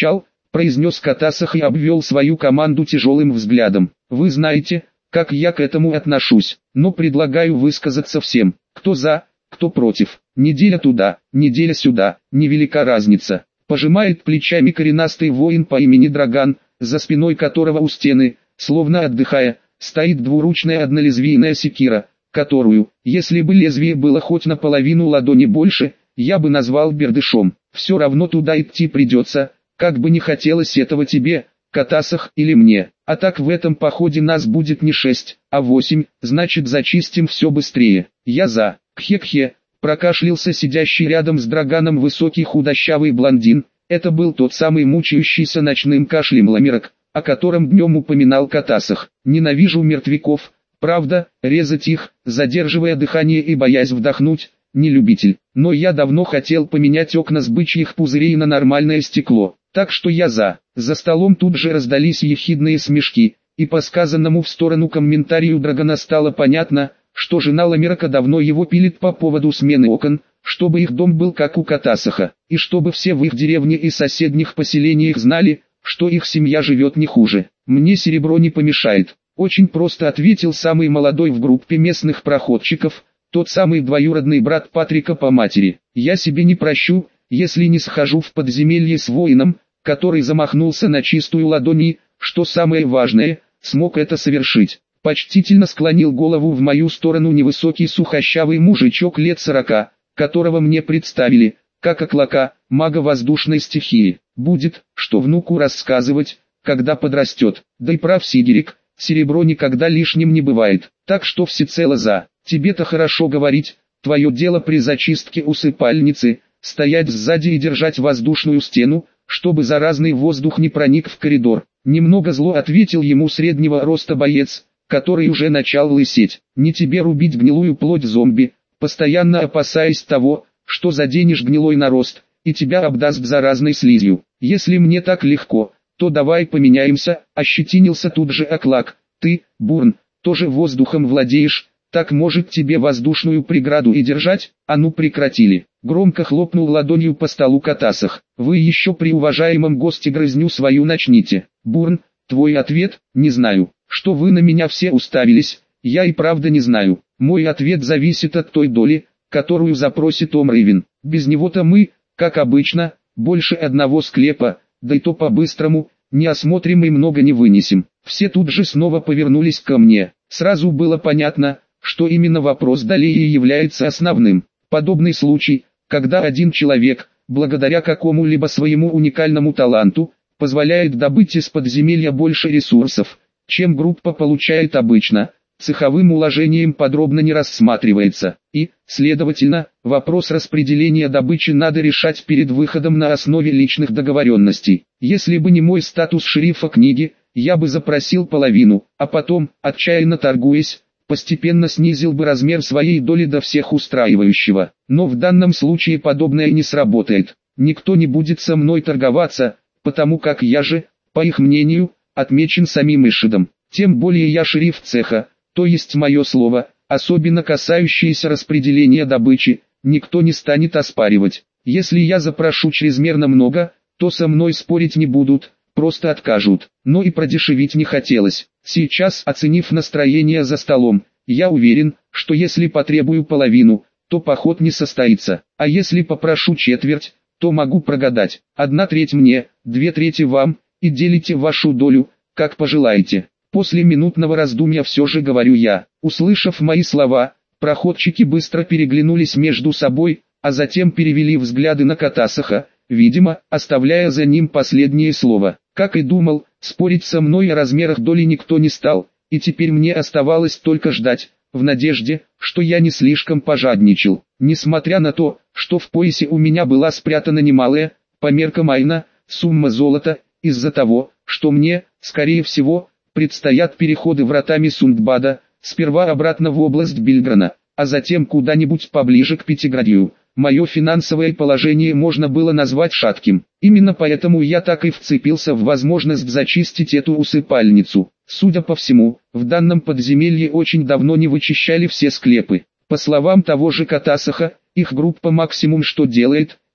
произнес Катасах и обвел свою команду тяжелым взглядом. Вы знаете, как я к этому отношусь, но предлагаю высказаться всем, кто за, кто против. Неделя туда, неделя сюда, невелика разница. Пожимает плечами коренастый воин по имени Драган, за спиной которого у стены, словно отдыхая, стоит двуручная однолезвийная секира, которую, если бы лезвие было хоть наполовину ладони больше, я бы назвал бердышом. Все равно туда идти придется, как бы не хотелось этого тебе, Катасах, или мне. А так в этом походе нас будет не 6, а 8, значит зачистим все быстрее. Я за. Кхе-кхе, прокашлялся сидящий рядом с Драганом высокий худощавый блондин. Это был тот самый мучающийся ночным кашлем Ламирок, о котором днем упоминал Катасах. Ненавижу мертвяков, правда, резать их, задерживая дыхание и боясь вдохнуть, не любитель. Но я давно хотел поменять окна с бычьих пузырей на нормальное стекло, так что я за. За столом тут же раздались ехидные смешки, и по сказанному в сторону комментарию Драгана стало понятно, что жена Ламирака давно его пилит по поводу смены окон, чтобы их дом был как у Катасаха, и чтобы все в их деревне и соседних поселениях знали, что их семья живет не хуже. Мне серебро не помешает. Очень просто ответил самый молодой в группе местных проходчиков, тот самый двоюродный брат Патрика по матери. Я себе не прощу, если не схожу в подземелье с воином, который замахнулся на чистую ладонь и, что самое важное, смог это совершить. Почтительно склонил голову в мою сторону невысокий сухощавый мужичок лет 40, которого мне представили, как оклака, мага воздушной стихии. Будет, что внуку рассказывать, когда подрастет. Да и прав Сидерик, серебро никогда лишним не бывает, так что всецело за. Тебе-то хорошо говорить, твое дело при зачистке усыпальницы, стоять сзади и держать воздушную стену, чтобы заразный воздух не проник в коридор. Немного зло ответил ему среднего роста боец, который уже начал лысеть. Не тебе рубить гнилую плоть зомби, постоянно опасаясь того, что заденешь гнилой нарост, и тебя обдаст заразной слизью. Если мне так легко, то давай поменяемся, ощетинился тут же Оклак. Ты, Бурн, тоже воздухом владеешь, так может тебе воздушную преграду и держать? А ну прекратили. Громко хлопнул ладонью по столу Катасах. Вы еще при уважаемом госте грызню свою начните. Бурн, твой ответ? Не знаю. Что вы на меня все уставились? Я и правда не знаю. Мой ответ зависит от той доли, которую запросит Омрейвен. Без него-то мы, как обычно, больше одного склепа, да и то по-быстрому, не осмотрим и много не вынесем. Все тут же снова повернулись ко мне. Сразу было понятно, что именно вопрос долей и является основным. Подобный случай, когда один человек, благодаря какому-либо своему уникальному таланту, позволяет добыть из подземелья больше ресурсов, чем группа получает обычно, цеховым уложением подробно не рассматривается, и, следовательно, вопрос распределения добычи надо решать перед выходом на основе личных договоренностей. Если бы не мой статус шерифа книги, я бы запросил половину, а потом, отчаянно торгуясь, постепенно снизил бы размер своей доли до всех устраивающего. Но в данном случае подобное не сработает. Никто не будет со мной торговаться, потому как я же, по их мнению, отмечен самим Ишидом. Тем более я шериф цеха, то есть мое слово, особенно касающееся распределения добычи, никто не станет оспаривать. Если я запрошу чрезмерно много, то со мной спорить не будут, просто откажут. Но и продешевить не хотелось. Сейчас, оценив настроение за столом, я уверен, что если потребую половину, то поход не состоится. А если попрошу четверть, то могу прогадать. 1/3 мне, 2/3 вам, и делите вашу долю, как пожелаете. После минутного раздумья все же говорю я. Услышав мои слова, проходчики быстро переглянулись между собой, а затем перевели взгляды на Катасаха, видимо, оставляя за ним последнее слово. Как и думал, спорить со мной о размерах доли никто не стал, и теперь мне оставалось только ждать, в надежде, что я не слишком пожадничал. Несмотря на то, что в поясе у меня была спрятана немалая, по меркам Айна, сумма золота, из-за того, что мне, скорее всего, предстоят переходы вратами Сундбада, сперва обратно в область Бильграна, а затем куда-нибудь поближе к Пятиградью. Мое финансовое положение можно было назвать шатким. Именно поэтому я так и вцепился в возможность зачистить эту усыпальницу. Судя по всему, в данном подземелье очень давно не вычищали все склепы. По словам того же Катасаха, их группа максимум что делает,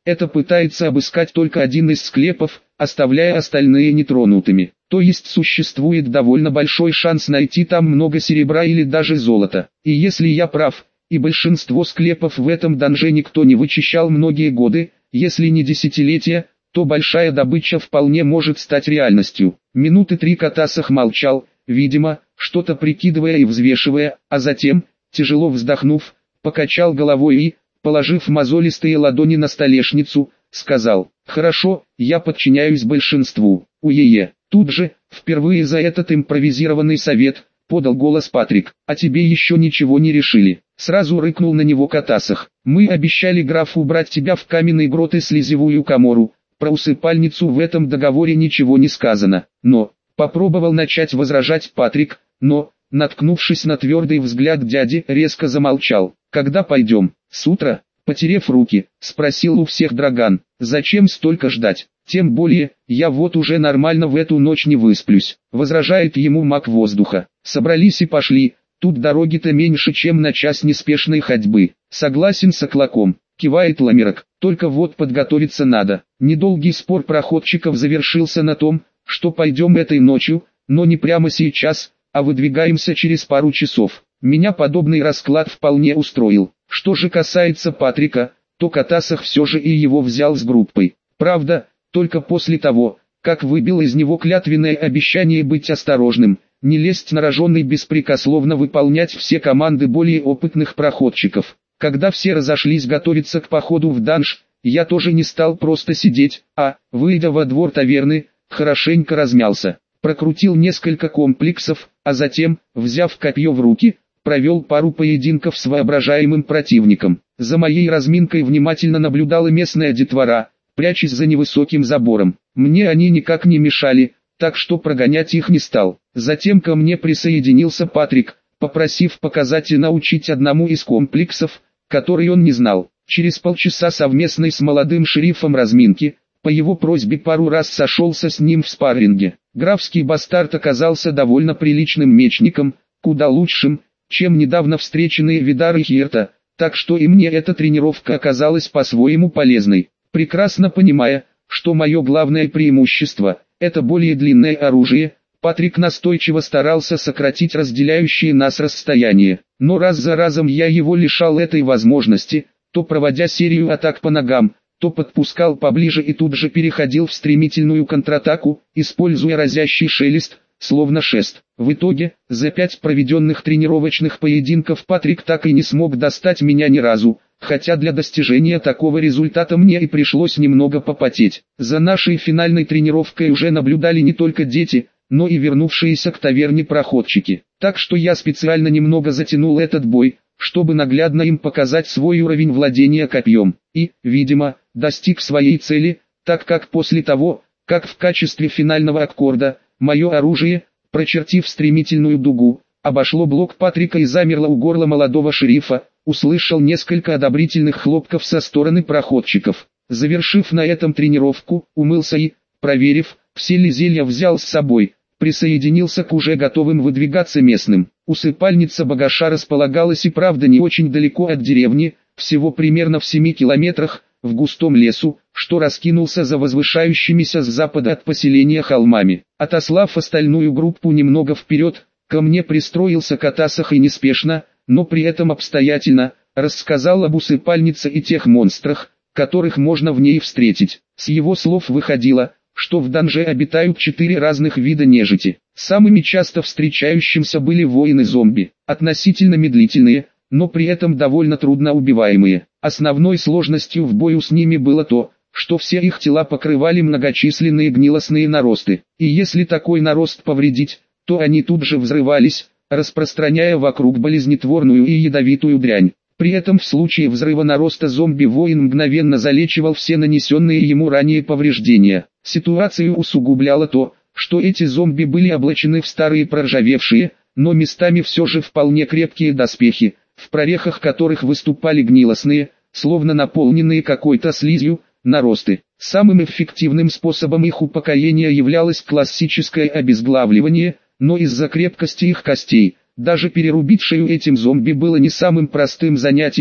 Это пытается обыскать только один из склепов, оставляя остальные нетронутыми. То есть существует довольно большой шанс найти там много серебра или даже золота. И если я прав, и большинство склепов в этом данже никто не вычищал многие годы, если не десятилетия, то большая добыча вполне может стать реальностью. Минуты 3 Катасах молчал, видимо, что-то прикидывая и взвешивая, а затем, тяжело вздохнув, покачал головой и, положив мозолистые ладони на столешницу, сказал: «Хорошо, я подчиняюсь большинству, уе-е». Тут же, впервые за этот импровизированный совет, подал голос Патрик: «А тебе еще ничего не решили?» Сразу рыкнул на него Катасах: «Мы обещали графу убрать тебя в каменный грот и слезевую камору, про усыпальницу в этом договоре ничего не сказано». Но, попробовал начать возражать Патрик, но, наткнувшись на твердый взгляд дяди, резко замолчал. «Когда пойдем? С утра?» Потерев руки, спросил у всех Драган: «Зачем столько ждать? Тем более, я вот уже нормально в эту ночь не высплюсь», возражает ему маг воздуха. «Собрались и пошли, тут дороги-то меньше, чем на час неспешной ходьбы». «Согласен с Оклаком», кивает Ламирок, «только вот подготовиться надо». Недолгий спор проходчиков завершился на том, что пойдем этой ночью, но не прямо сейчас, а выдвигаемся через пару часов. Меня подобный расклад вполне устроил. Что же касается Патрика, то Катасах все же и его взял с группой. Правда, только после того, как выбил из него клятвенное обещание быть осторожным, не лезть на рожон и беспрекословно выполнять все команды более опытных проходчиков. Когда все разошлись готовиться к походу в данж, я тоже не стал просто сидеть, а, выйдя во двор таверны, хорошенько размялся, прокрутил несколько комплексов, а затем, взяв копье в руки, провел пару поединков с воображаемым противником. За моей разминкой внимательно наблюдала местная детвора, прячась за невысоким забором. Мне они никак не мешали, так что прогонять их не стал. Затем ко мне присоединился Патрик, попросив показать и научить одному из комплексов, который он не знал. Через полчаса совместной с молодым шерифом разминки, по его просьбе пару раз сошелся с ним в спарринге. Графский бастард оказался довольно приличным мечником, куда лучшим, чем недавно встреченные Видар и Хирта, так что и мне эта тренировка оказалась по-своему полезной. Прекрасно понимая, что мое главное преимущество – это более длинное оружие, Патрик настойчиво старался сократить разделяющие нас расстояние, но раз за разом я его лишал этой возможности, то проводя серию атак по ногам, то подпускал поближе и тут же переходил в стремительную контратаку, используя разящий шелест, словно шест. В итоге, за 5 проведенных тренировочных поединков Патрик так и не смог достать меня ни разу, хотя для достижения такого результата мне и пришлось немного попотеть. За нашей финальной тренировкой уже наблюдали не только дети, но и вернувшиеся к таверне проходчики. Так что я специально немного затянул этот бой, чтобы наглядно им показать свой уровень владения копьем. И, видимо, достиг своей цели, так как после того, как в качестве финального аккорда, мое оружие, прочертив стремительную дугу, обошло блок Патрика и замерло у горла молодого шерифа, услышал несколько одобрительных хлопков со стороны проходчиков. Завершив на этом тренировку, умылся и, проверив, все ли зелья взял с собой, присоединился к уже готовым выдвигаться местным. Усыпальница Багаша располагалась и правда не очень далеко от деревни, всего примерно в 7 километрах, в густом лесу, что раскинулся за возвышающимися с запада от поселения холмами. Отослав остальную группу немного вперед, ко мне пристроился Катасах и неспешно, но при этом обстоятельно, рассказал об усыпальнице и тех монстрах, которых можно в ней встретить. С его слов выходило, что в данже обитают 4 разных вида нежити. Самыми часто встречающимся были воины-зомби, относительно медлительные, но при этом довольно трудно убиваемые. Основной сложностью в бою с ними было то, что все их тела покрывали многочисленные гнилостные наросты, и если такой нарост повредить, то они тут же взрывались, распространяя вокруг болезнетворную и ядовитую дрянь. При этом в случае взрыва нароста зомби-воин мгновенно залечивал все нанесенные ему ранее повреждения. Ситуацию усугубляло то, что эти зомби были облачены в старые проржавевшие, но местами все же вполне крепкие доспехи, в прорехах которых выступали гнилостные, словно наполненные какой-то слизью, наросты. Самым эффективным способом их упокоения являлось классическое обезглавливание, но из-за крепкости их костей, даже перерубить шею этим зомби было не самым простым занятием,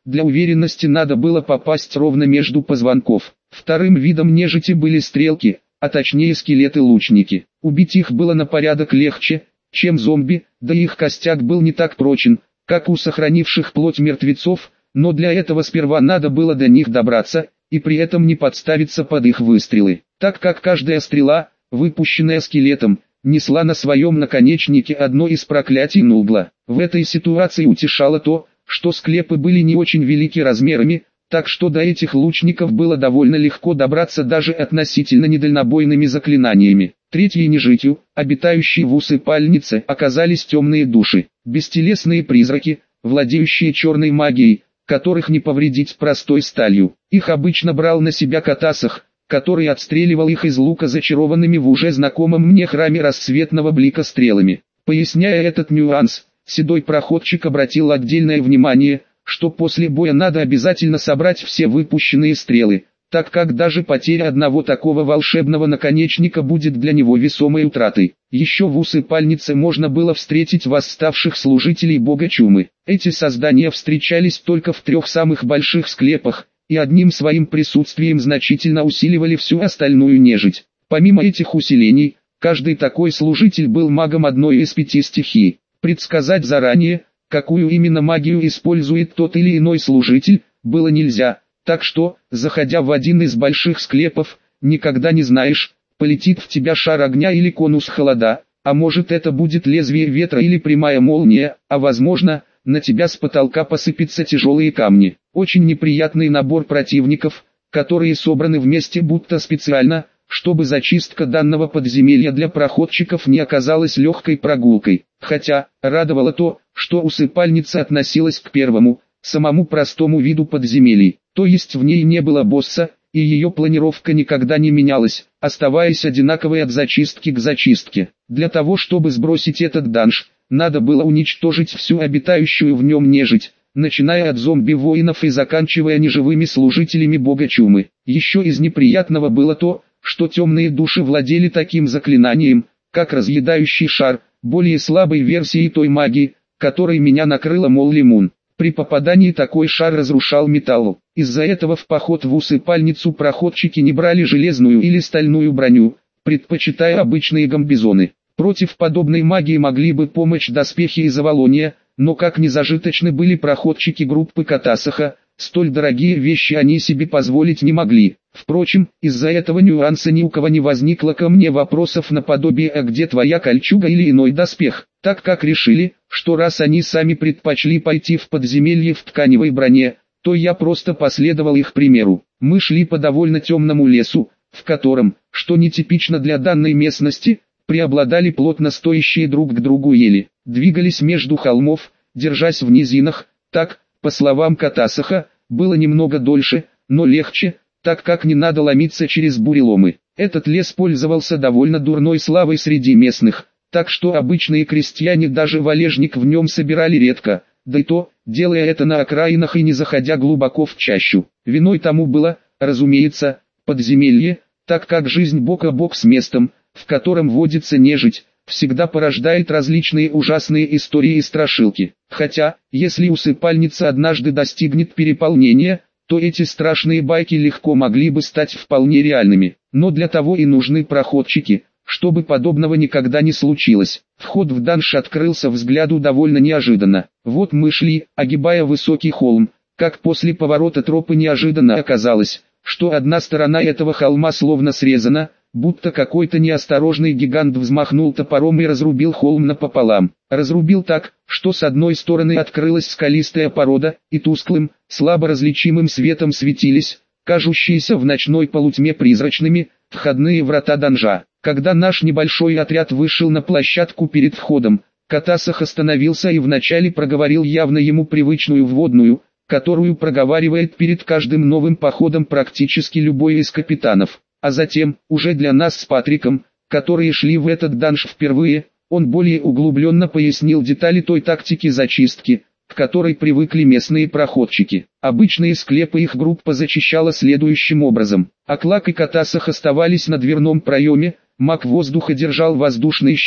Для уверенности надо было попасть ровно между позвонков. Вторым видом нежити были стрелки, а точнее скелеты-лучники. Убить их было на порядок легче, чем зомби, да и их костяк был не так прочен, как у сохранивших плоть мертвецов, но для этого сперва надо было до них добраться, и при этом не подставиться под их выстрелы, так как каждая стрела, выпущенная скелетом, несла на своем наконечнике одно из проклятий Нубла. В этой ситуации утешало то, что склепы были не очень велики размерами, так что до этих лучников было довольно легко добраться даже относительно недальнобойными заклинаниями. Третьей нежитью, обитающей в усыпальнице, оказались темные души, бестелесные призраки, владеющие черной магией, которых не повредить простой сталью. Их обычно брал на себя Катасах, который отстреливал их из лука зачарованными в уже знакомом мне храме рассветного блика стрелами. Поясняя этот нюанс, седой проходчик обратил отдельное внимание, что после боя надо обязательно собрать все выпущенные стрелы, так как даже потеря одного такого волшебного наконечника будет для него весомой утратой. Еще в усыпальнице можно было встретить восставших служителей бога чумы. Эти создания встречались только в 3 самых больших склепах, и одним своим присутствием значительно усиливали всю остальную нежить. Помимо этих усилений, каждый такой служитель был магом одной из 5 стихий. Предсказать заранее, какую именно магию использует тот или иной служитель, было нельзя, так что, заходя в один из больших склепов, никогда не знаешь, полетит в тебя шар огня или конус холода, а может это будет лезвие ветра или прямая молния, а возможно, на тебя с потолка посыпятся тяжелые камни. Очень неприятный набор противников, которые собраны вместе будто специально, чтобы зачистка данного подземелья для проходчиков не оказалась легкой прогулкой. Хотя, радовало то, что усыпальница относилась к первому, самому простому виду подземелий, то есть в ней не было босса, и ее планировка никогда не менялась, оставаясь одинаковой от зачистки к зачистке. Для того чтобы сбросить этот данж, надо было уничтожить всю обитающую в нем нежить, начиная от зомби-воинов и заканчивая неживыми служителями бога чумы. Еще из неприятного было то, что темные души владели таким заклинанием, как разъедающий шар, более слабой версией той магии, которой меня накрыла Молли Мун. При попадании такой шар разрушал металл. Из-за этого в поход в усыпальницу проходчики не брали железную или стальную броню, предпочитая обычные гамбизоны. Против подобной магии могли бы помочь доспехи из Авалония, но как незажиточны были проходчики группы Катасаха, столь дорогие вещи они себе позволить не могли. Впрочем, из-за этого нюанса ни у кого не возникло ко мне вопросов наподобие «а где твоя кольчуга» или иной доспех, так как решили, что раз они сами предпочли пойти в подземелье в тканевой броне, то я просто последовал их примеру. Мы шли по довольно темному лесу, в котором, что нетипично для данной местности, преобладали плотно стоящие друг к другу ели. Двигались между холмов, держась в низинах, так, по словам Катасаха, было немного дольше, но легче, так как не надо ломиться через буреломы. Этот лес пользовался довольно дурной славой среди местных, так что обычные крестьяне даже валежник в нем собирали редко, да и то, делая это на окраинах и не заходя глубоко в чащу. Виной тому было, разумеется, подземелье, так как жизнь бок о бок с местом, в котором водится нежить, всегда порождает различные ужасные истории и страшилки. Хотя, если усыпальница однажды достигнет переполнения, то эти страшные байки легко могли бы стать вполне реальными. Но для того и нужны проходчики, чтобы подобного никогда не случилось. Вход в данж открылся взгляду довольно неожиданно. Вот мы шли, огибая высокий холм, как после поворота тропы неожиданно оказалось, что одна сторона этого холма словно срезана, будто какой-то неосторожный гигант взмахнул топором и разрубил холм напополам. Разрубил так, что с одной стороны открылась скалистая порода, и тусклым, слабо различимым светом светились, кажущиеся в ночной полутьме призрачными, входные врата данжа. Когда наш небольшой отряд вышел на площадку перед входом, Катасах остановился и вначале проговорил явно ему привычную вводную, которую проговаривает перед каждым новым походом практически любой из капитанов. А затем, уже для нас с Патриком, которые шли в этот данж впервые, он более углубленно пояснил детали той тактики зачистки, к которой привыкли местные проходчики. Обычные склепы их группа зачищала следующим образом. Аклак и Катасах оставались на дверном проеме, маг воздуха держал воздушный щит,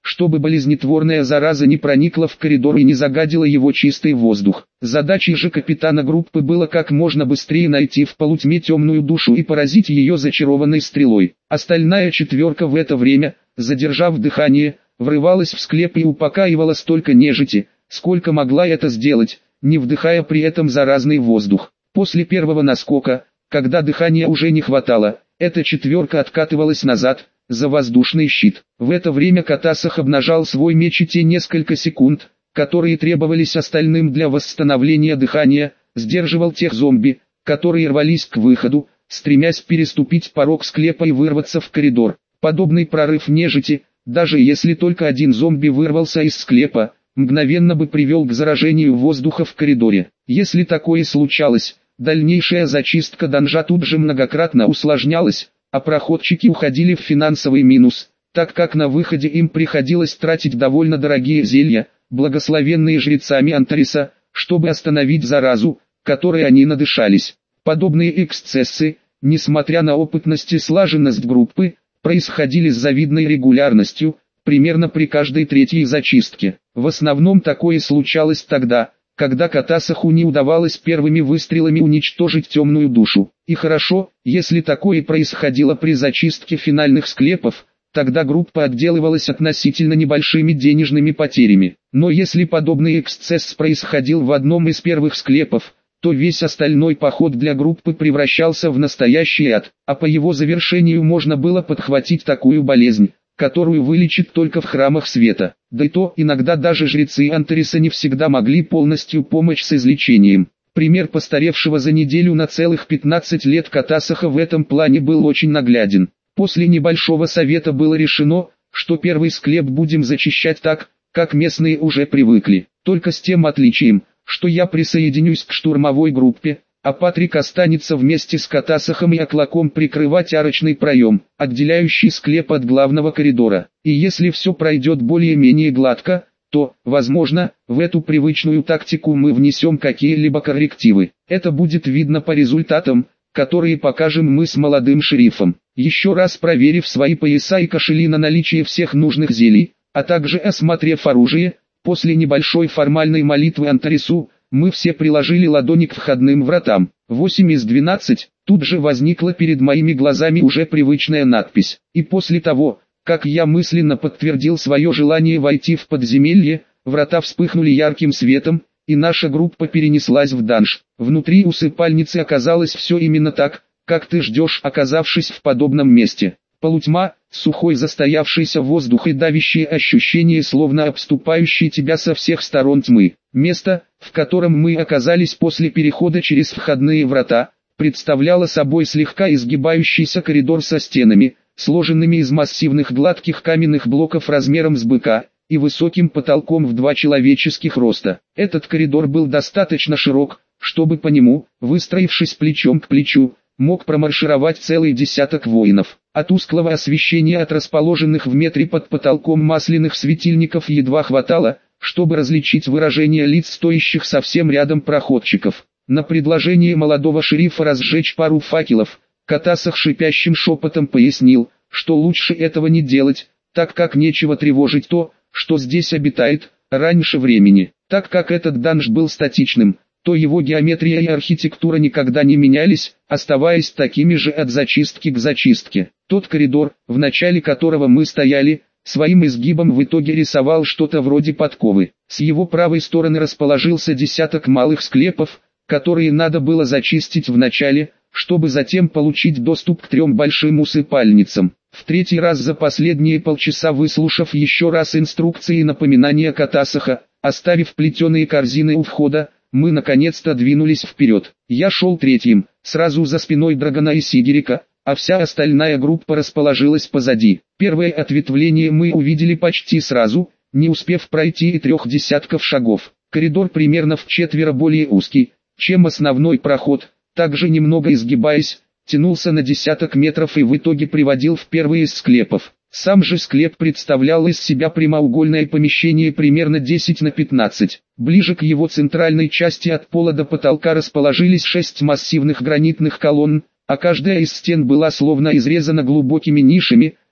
чтобы болезнетворная зараза не проникла в коридор и не загадила его чистый воздух. Задачей же капитана группы было как можно быстрее найти в полутьме темную душу и поразить ее зачарованной стрелой. Остальная четверка в это время, задержав дыхание, врывалась в склеп и упокаивала столько нежити, сколько могла это сделать, не вдыхая при этом заразный воздух. После первого наскока, когда дыхания уже не хватало, эта четверка откатывалась назад, за воздушный щит. В это время Катасах обнажал свой меч, и те несколько секунд, которые требовались остальным для восстановления дыхания, сдерживал тех зомби, которые рвались к выходу, стремясь переступить порог склепа и вырваться в коридор. Подобный прорыв нежити, даже если только один зомби вырвался из склепа, мгновенно бы привел к заражению воздуха в коридоре. Если такое случалось, дальнейшая зачистка данжа тут же многократно усложнялась, а проходчики уходили в финансовый минус, так как на выходе им приходилось тратить довольно дорогие зелья, благословенные жрецами Антариса, чтобы остановить заразу, которой они надышались. Подобные эксцессы, несмотря на опытность и слаженность группы, происходили с завидной регулярностью, примерно при каждой третьей зачистке. В основном такое случалось тогда, когда Катасаху не удавалось первыми выстрелами уничтожить темную душу. И хорошо, если такое происходило при зачистке финальных склепов, тогда группа отделывалась относительно небольшими денежными потерями. Но если подобный эксцесс происходил в одном из первых склепов, то весь остальной поход для группы превращался в настоящий ад, а по его завершению можно было подхватить такую болезнь, которую вылечит только в храмах света. Да и то, иногда даже жрецы Антариса не всегда могли полностью помочь с излечением. Пример постаревшего за неделю на целых 15 лет Катасаха в этом плане был очень нагляден. После небольшого совета было решено, что первый склеп будем зачищать так, как местные уже привыкли. Только с тем отличием, что я присоединюсь к штурмовой группе, а Патрик останется вместе с Катасахом и Оклаком прикрывать арочный проем, отделяющий склеп от главного коридора. И если все пройдет более-менее гладко, то, возможно, в эту привычную тактику мы внесем какие-либо коррективы. Это будет видно по результатам, которые покажем мы с молодым шерифом. Еще раз проверив свои пояса и кошели на наличие всех нужных зелий, а также осмотрев оружие, после небольшой формальной молитвы Антарису, мы все приложили ладони к входным вратам. 8 из 12, тут же возникла перед моими глазами уже привычная надпись. И после того, как я мысленно подтвердил свое желание войти в подземелье, врата вспыхнули ярким светом, и наша группа перенеслась в данж. Внутри усыпальницы оказалось все именно так, как ты ждешь, оказавшись в подобном месте. Полутьма, сухой застоявшийся воздух и давящие ощущения, словно обступающие тебя со всех сторон тьмы. Место, в котором мы оказались после перехода через входные врата, представляло собой слегка изгибающийся коридор со стенами, сложенными из массивных гладких каменных блоков размером с быка, и высоким потолком в 2 человеческих роста. Этот коридор был достаточно широк, чтобы по нему, выстроившись плечом к плечу, мог промаршировать целый десяток воинов. От тусклого освещения от расположенных в метре под потолком масляных светильников едва хватало, чтобы различить выражение лиц стоящих совсем рядом проходчиков. На предложение молодого шерифа разжечь пару факелов, Катасах шипящим шепотом пояснил, что лучше этого не делать, так как нечего тревожить то, что здесь обитает, раньше времени. Так как этот данж был статичным, то его геометрия и архитектура никогда не менялись, оставаясь такими же от зачистки к зачистке. Тот коридор, в начале которого мы стояли, своим изгибом в итоге рисовал что-то вроде подковы. С его правой стороны расположился десяток малых склепов, которые надо было зачистить в начале, чтобы затем получить доступ к 3 большим усыпальницам. В третий раз за последние полчаса, выслушав еще раз инструкции и напоминания Катасаха, оставив плетеные корзины у входа, мы наконец-то двинулись вперед. Я шел третьим, сразу за спиной Драгона и Сигерика, а вся остальная группа расположилась позади. Первое ответвление мы увидели почти сразу, не успев пройти и 3 десятков шагов. Коридор примерно вчетверо более узкий, чем основной проход, также немного изгибаясь, тянулся на десяток метров и в итоге приводил в первый из склепов. Сам же склеп представлял из себя прямоугольное помещение примерно 10 на 15. Ближе к его центральной части от пола до потолка расположились 6 массивных гранитных колонн, а каждая из стен была словно изрезана глубокими нишами,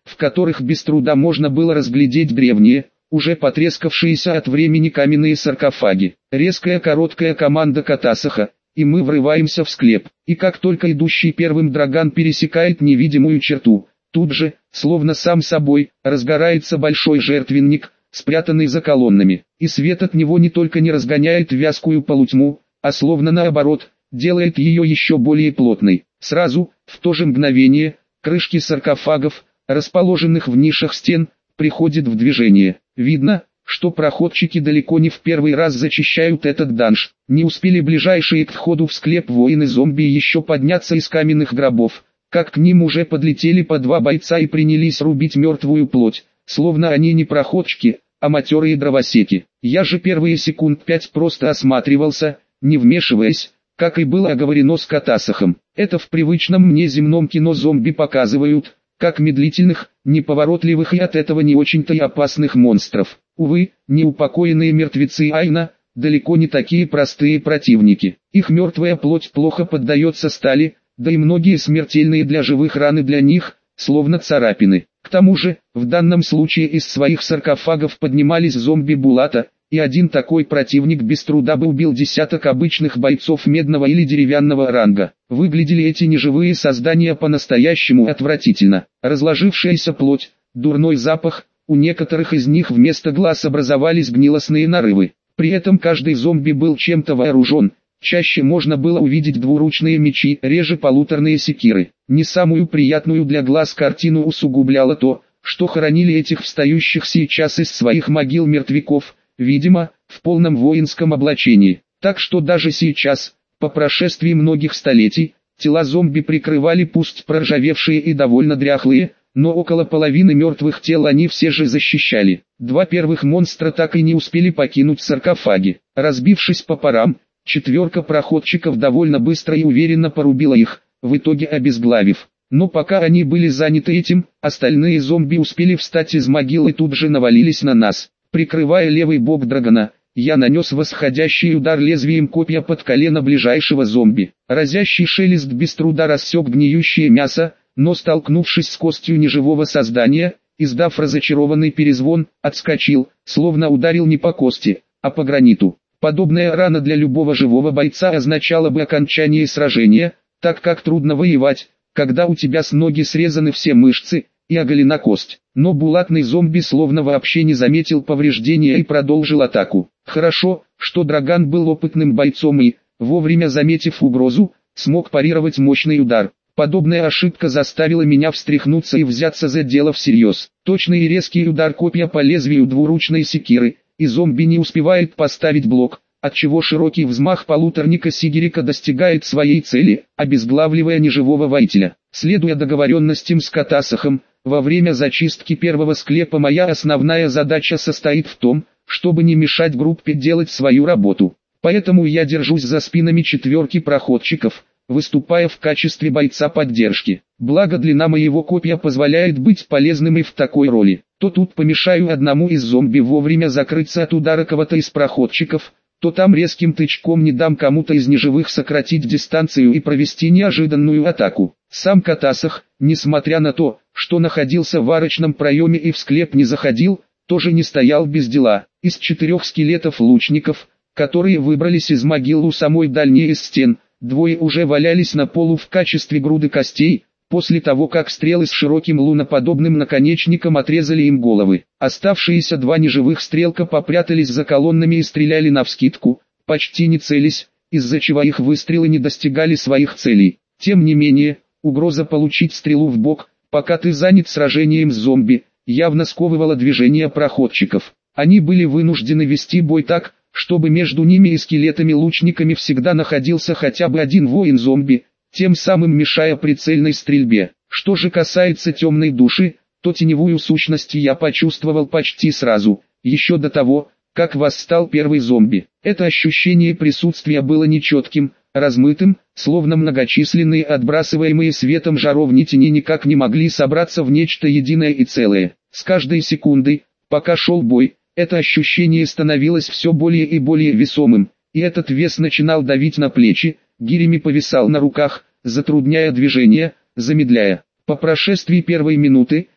в которых без труда можно было разглядеть древние, уже потрескавшиеся от времени каменные саркофаги. Резкая короткая команда Катасаха, и мы врываемся в склеп. И как только идущий первым драган пересекает невидимую черту, тут же, словно сам собой, разгорается большой жертвенник, спрятанный за колоннами. И свет от него не только не разгоняет вязкую полутьму, а словно наоборот, делает ее еще более плотной. Сразу, в то же мгновение, крышки саркофагов, расположенных в нишах стен, приходят в движение. Видно, что проходчики далеко не в первый раз зачищают этот данж. Не успели ближайшие к входу в склеп воины-зомби еще подняться из каменных гробов, как к ним уже подлетели по два бойца и принялись рубить мертвую плоть, словно они не проходчики, а матерые дровосеки. Я же первые секунд 5 просто осматривался, не вмешиваясь, как и было оговорено с Катасахом. Это в привычном мне земном кино зомби показывают, как медлительных, неповоротливых и от этого не очень-то и опасных монстров. Увы, неупокоенные мертвецы Айна, далеко не такие простые противники. Их мертвая плоть плохо поддается стали, да и многие смертельные для живых раны для них, словно царапины. К тому же, в данном случае из своих саркофагов поднимались зомби Булата, и один такой противник без труда бы убил десяток обычных бойцов медного или деревянного ранга. Выглядели эти неживые создания по-настоящему отвратительно. Разложившаяся плоть, дурной запах, у некоторых из них вместо глаз образовались гнилостные нарывы. При этом каждый зомби был чем-то вооружен. Чаще можно было увидеть двуручные мечи, реже полуторные секиры. Не самую приятную для глаз картину усугубляло то, что хоронили этих встающих сейчас из своих могил мертвяков, видимо, в полном воинском облачении. Так что даже сейчас, по прошествии многих столетий, тела зомби прикрывали пусть проржавевшие и довольно дряхлые, но около половины мертвых тел они все же защищали. Два первых монстра так и не успели покинуть саркофаги. Разбившись по парам, четверка проходчиков довольно быстро и уверенно порубила их, в итоге обезглавив. Но пока они были заняты этим, остальные зомби успели встать из могил и тут же навалились на нас. Прикрывая левый бок драгона, я нанес восходящий удар лезвием копья под колено ближайшего зомби. Разящий шелест без труда рассек гниющее мясо, но столкнувшись с костью неживого создания, издав разочарованный перезвон, отскочил, словно ударил не по кости, а по граниту. Подобная рана для любого живого бойца означала бы окончание сражения, так как трудно воевать, когда у тебя с ноги срезаны все мышцы и оголена кость. Но булатный зомби словно вообще не заметил повреждения и продолжил атаку. Хорошо, что Драган был опытным бойцом и, вовремя заметив угрозу, смог парировать мощный удар. Подобная ошибка заставила меня встряхнуться и взяться за дело всерьез. Точный и резкий удар копья по лезвию двуручной секиры, и зомби не успевает поставить блок, отчего широкий взмах полуторника Сигирика достигает своей цели, обезглавливая неживого воителя. Следуя договоренностям с Катасахом, во время зачистки первого склепа моя основная задача состоит в том, чтобы не мешать группе делать свою работу. Поэтому я держусь за спинами четверки проходчиков, выступая в качестве бойца поддержки. Благо длина моего копья позволяет быть полезным и в такой роли. То тут помешаю одному из зомби вовремя закрыться от удара кого-то из проходчиков, то там резким тычком не дам кому-то из неживых сократить дистанцию и провести неожиданную атаку. Сам Катасах, несмотря на то, что находился в арочном проеме и в склеп не заходил, тоже не стоял без дела. Из 4 скелетов лучников, которые выбрались из могил у самой дальней из стен, 2 уже валялись на полу в качестве груды костей, после того как стрелы с широким луноподобным наконечником отрезали им головы. Оставшиеся 2 неживых стрелка попрятались за колоннами и стреляли навскидку, почти не целясь, из-за чего их выстрелы не достигали своих целей. Тем не менее, угроза получить стрелу в бок, пока ты занят сражением с зомби, явно сковывала движение проходчиков. Они были вынуждены вести бой так, чтобы между ними и скелетами-лучниками всегда находился хотя бы один воин-зомби, тем самым мешая прицельной стрельбе. Что же касается темной души, то теневую сущность я почувствовал почти сразу, еще до того, как восстал первый зомби. Это ощущение присутствия было нечетким, размытым, словно многочисленные отбрасываемые светом жаровни тени никак не могли собраться в нечто единое и целое. С каждой секундой, пока шел бой, это ощущение становилось все более и более весомым, и этот вес начинал давить на плечи, гирями повисал на руках, затрудняя движение, замедляя. По прошествии первой минуты,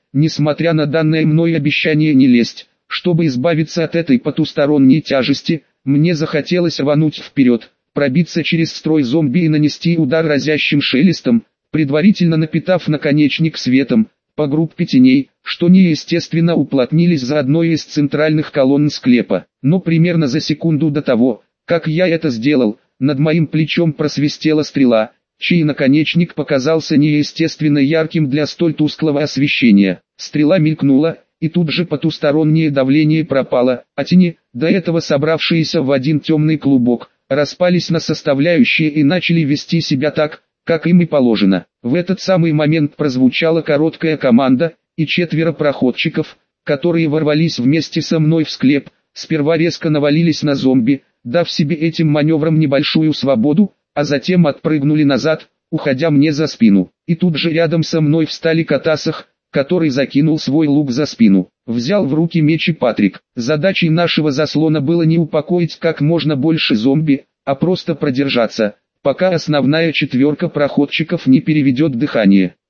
несмотря на данное мной обещание не лезть. Чтобы избавиться от этой потусторонней тяжести, мне захотелось рвануть вперед, пробиться через строй зомби и нанести удар разящим шелестом, предварительно напитав наконечник светом, по группе теней, что неестественно уплотнились за одной из центральных колонн склепа. Но примерно за секунду до того, как я это сделал, над моим плечом просвистела стрела, чей наконечник показался неестественно ярким для столь тусклого освещения. Стрела мелькнула, и тут же потустороннее давление пропало, а тени, до этого собравшиеся в один темный клубок, распались на составляющие и начали вести себя так, как им и положено. В этот самый момент прозвучала короткая команда, и 4 проходчиков, которые ворвались вместе со мной в склеп, сперва резко навалились на зомби, дав себе этим маневром небольшую свободу, а затем отпрыгнули назад, уходя мне за спину. И тут же рядом со мной встали Катасах, который закинул свой лук за спину. Взял в руки меч и Патрик. Задачей нашего заслона было не упокоить как можно больше зомби, а просто продержаться, пока основная 4 проходчиков не переведет дыхание.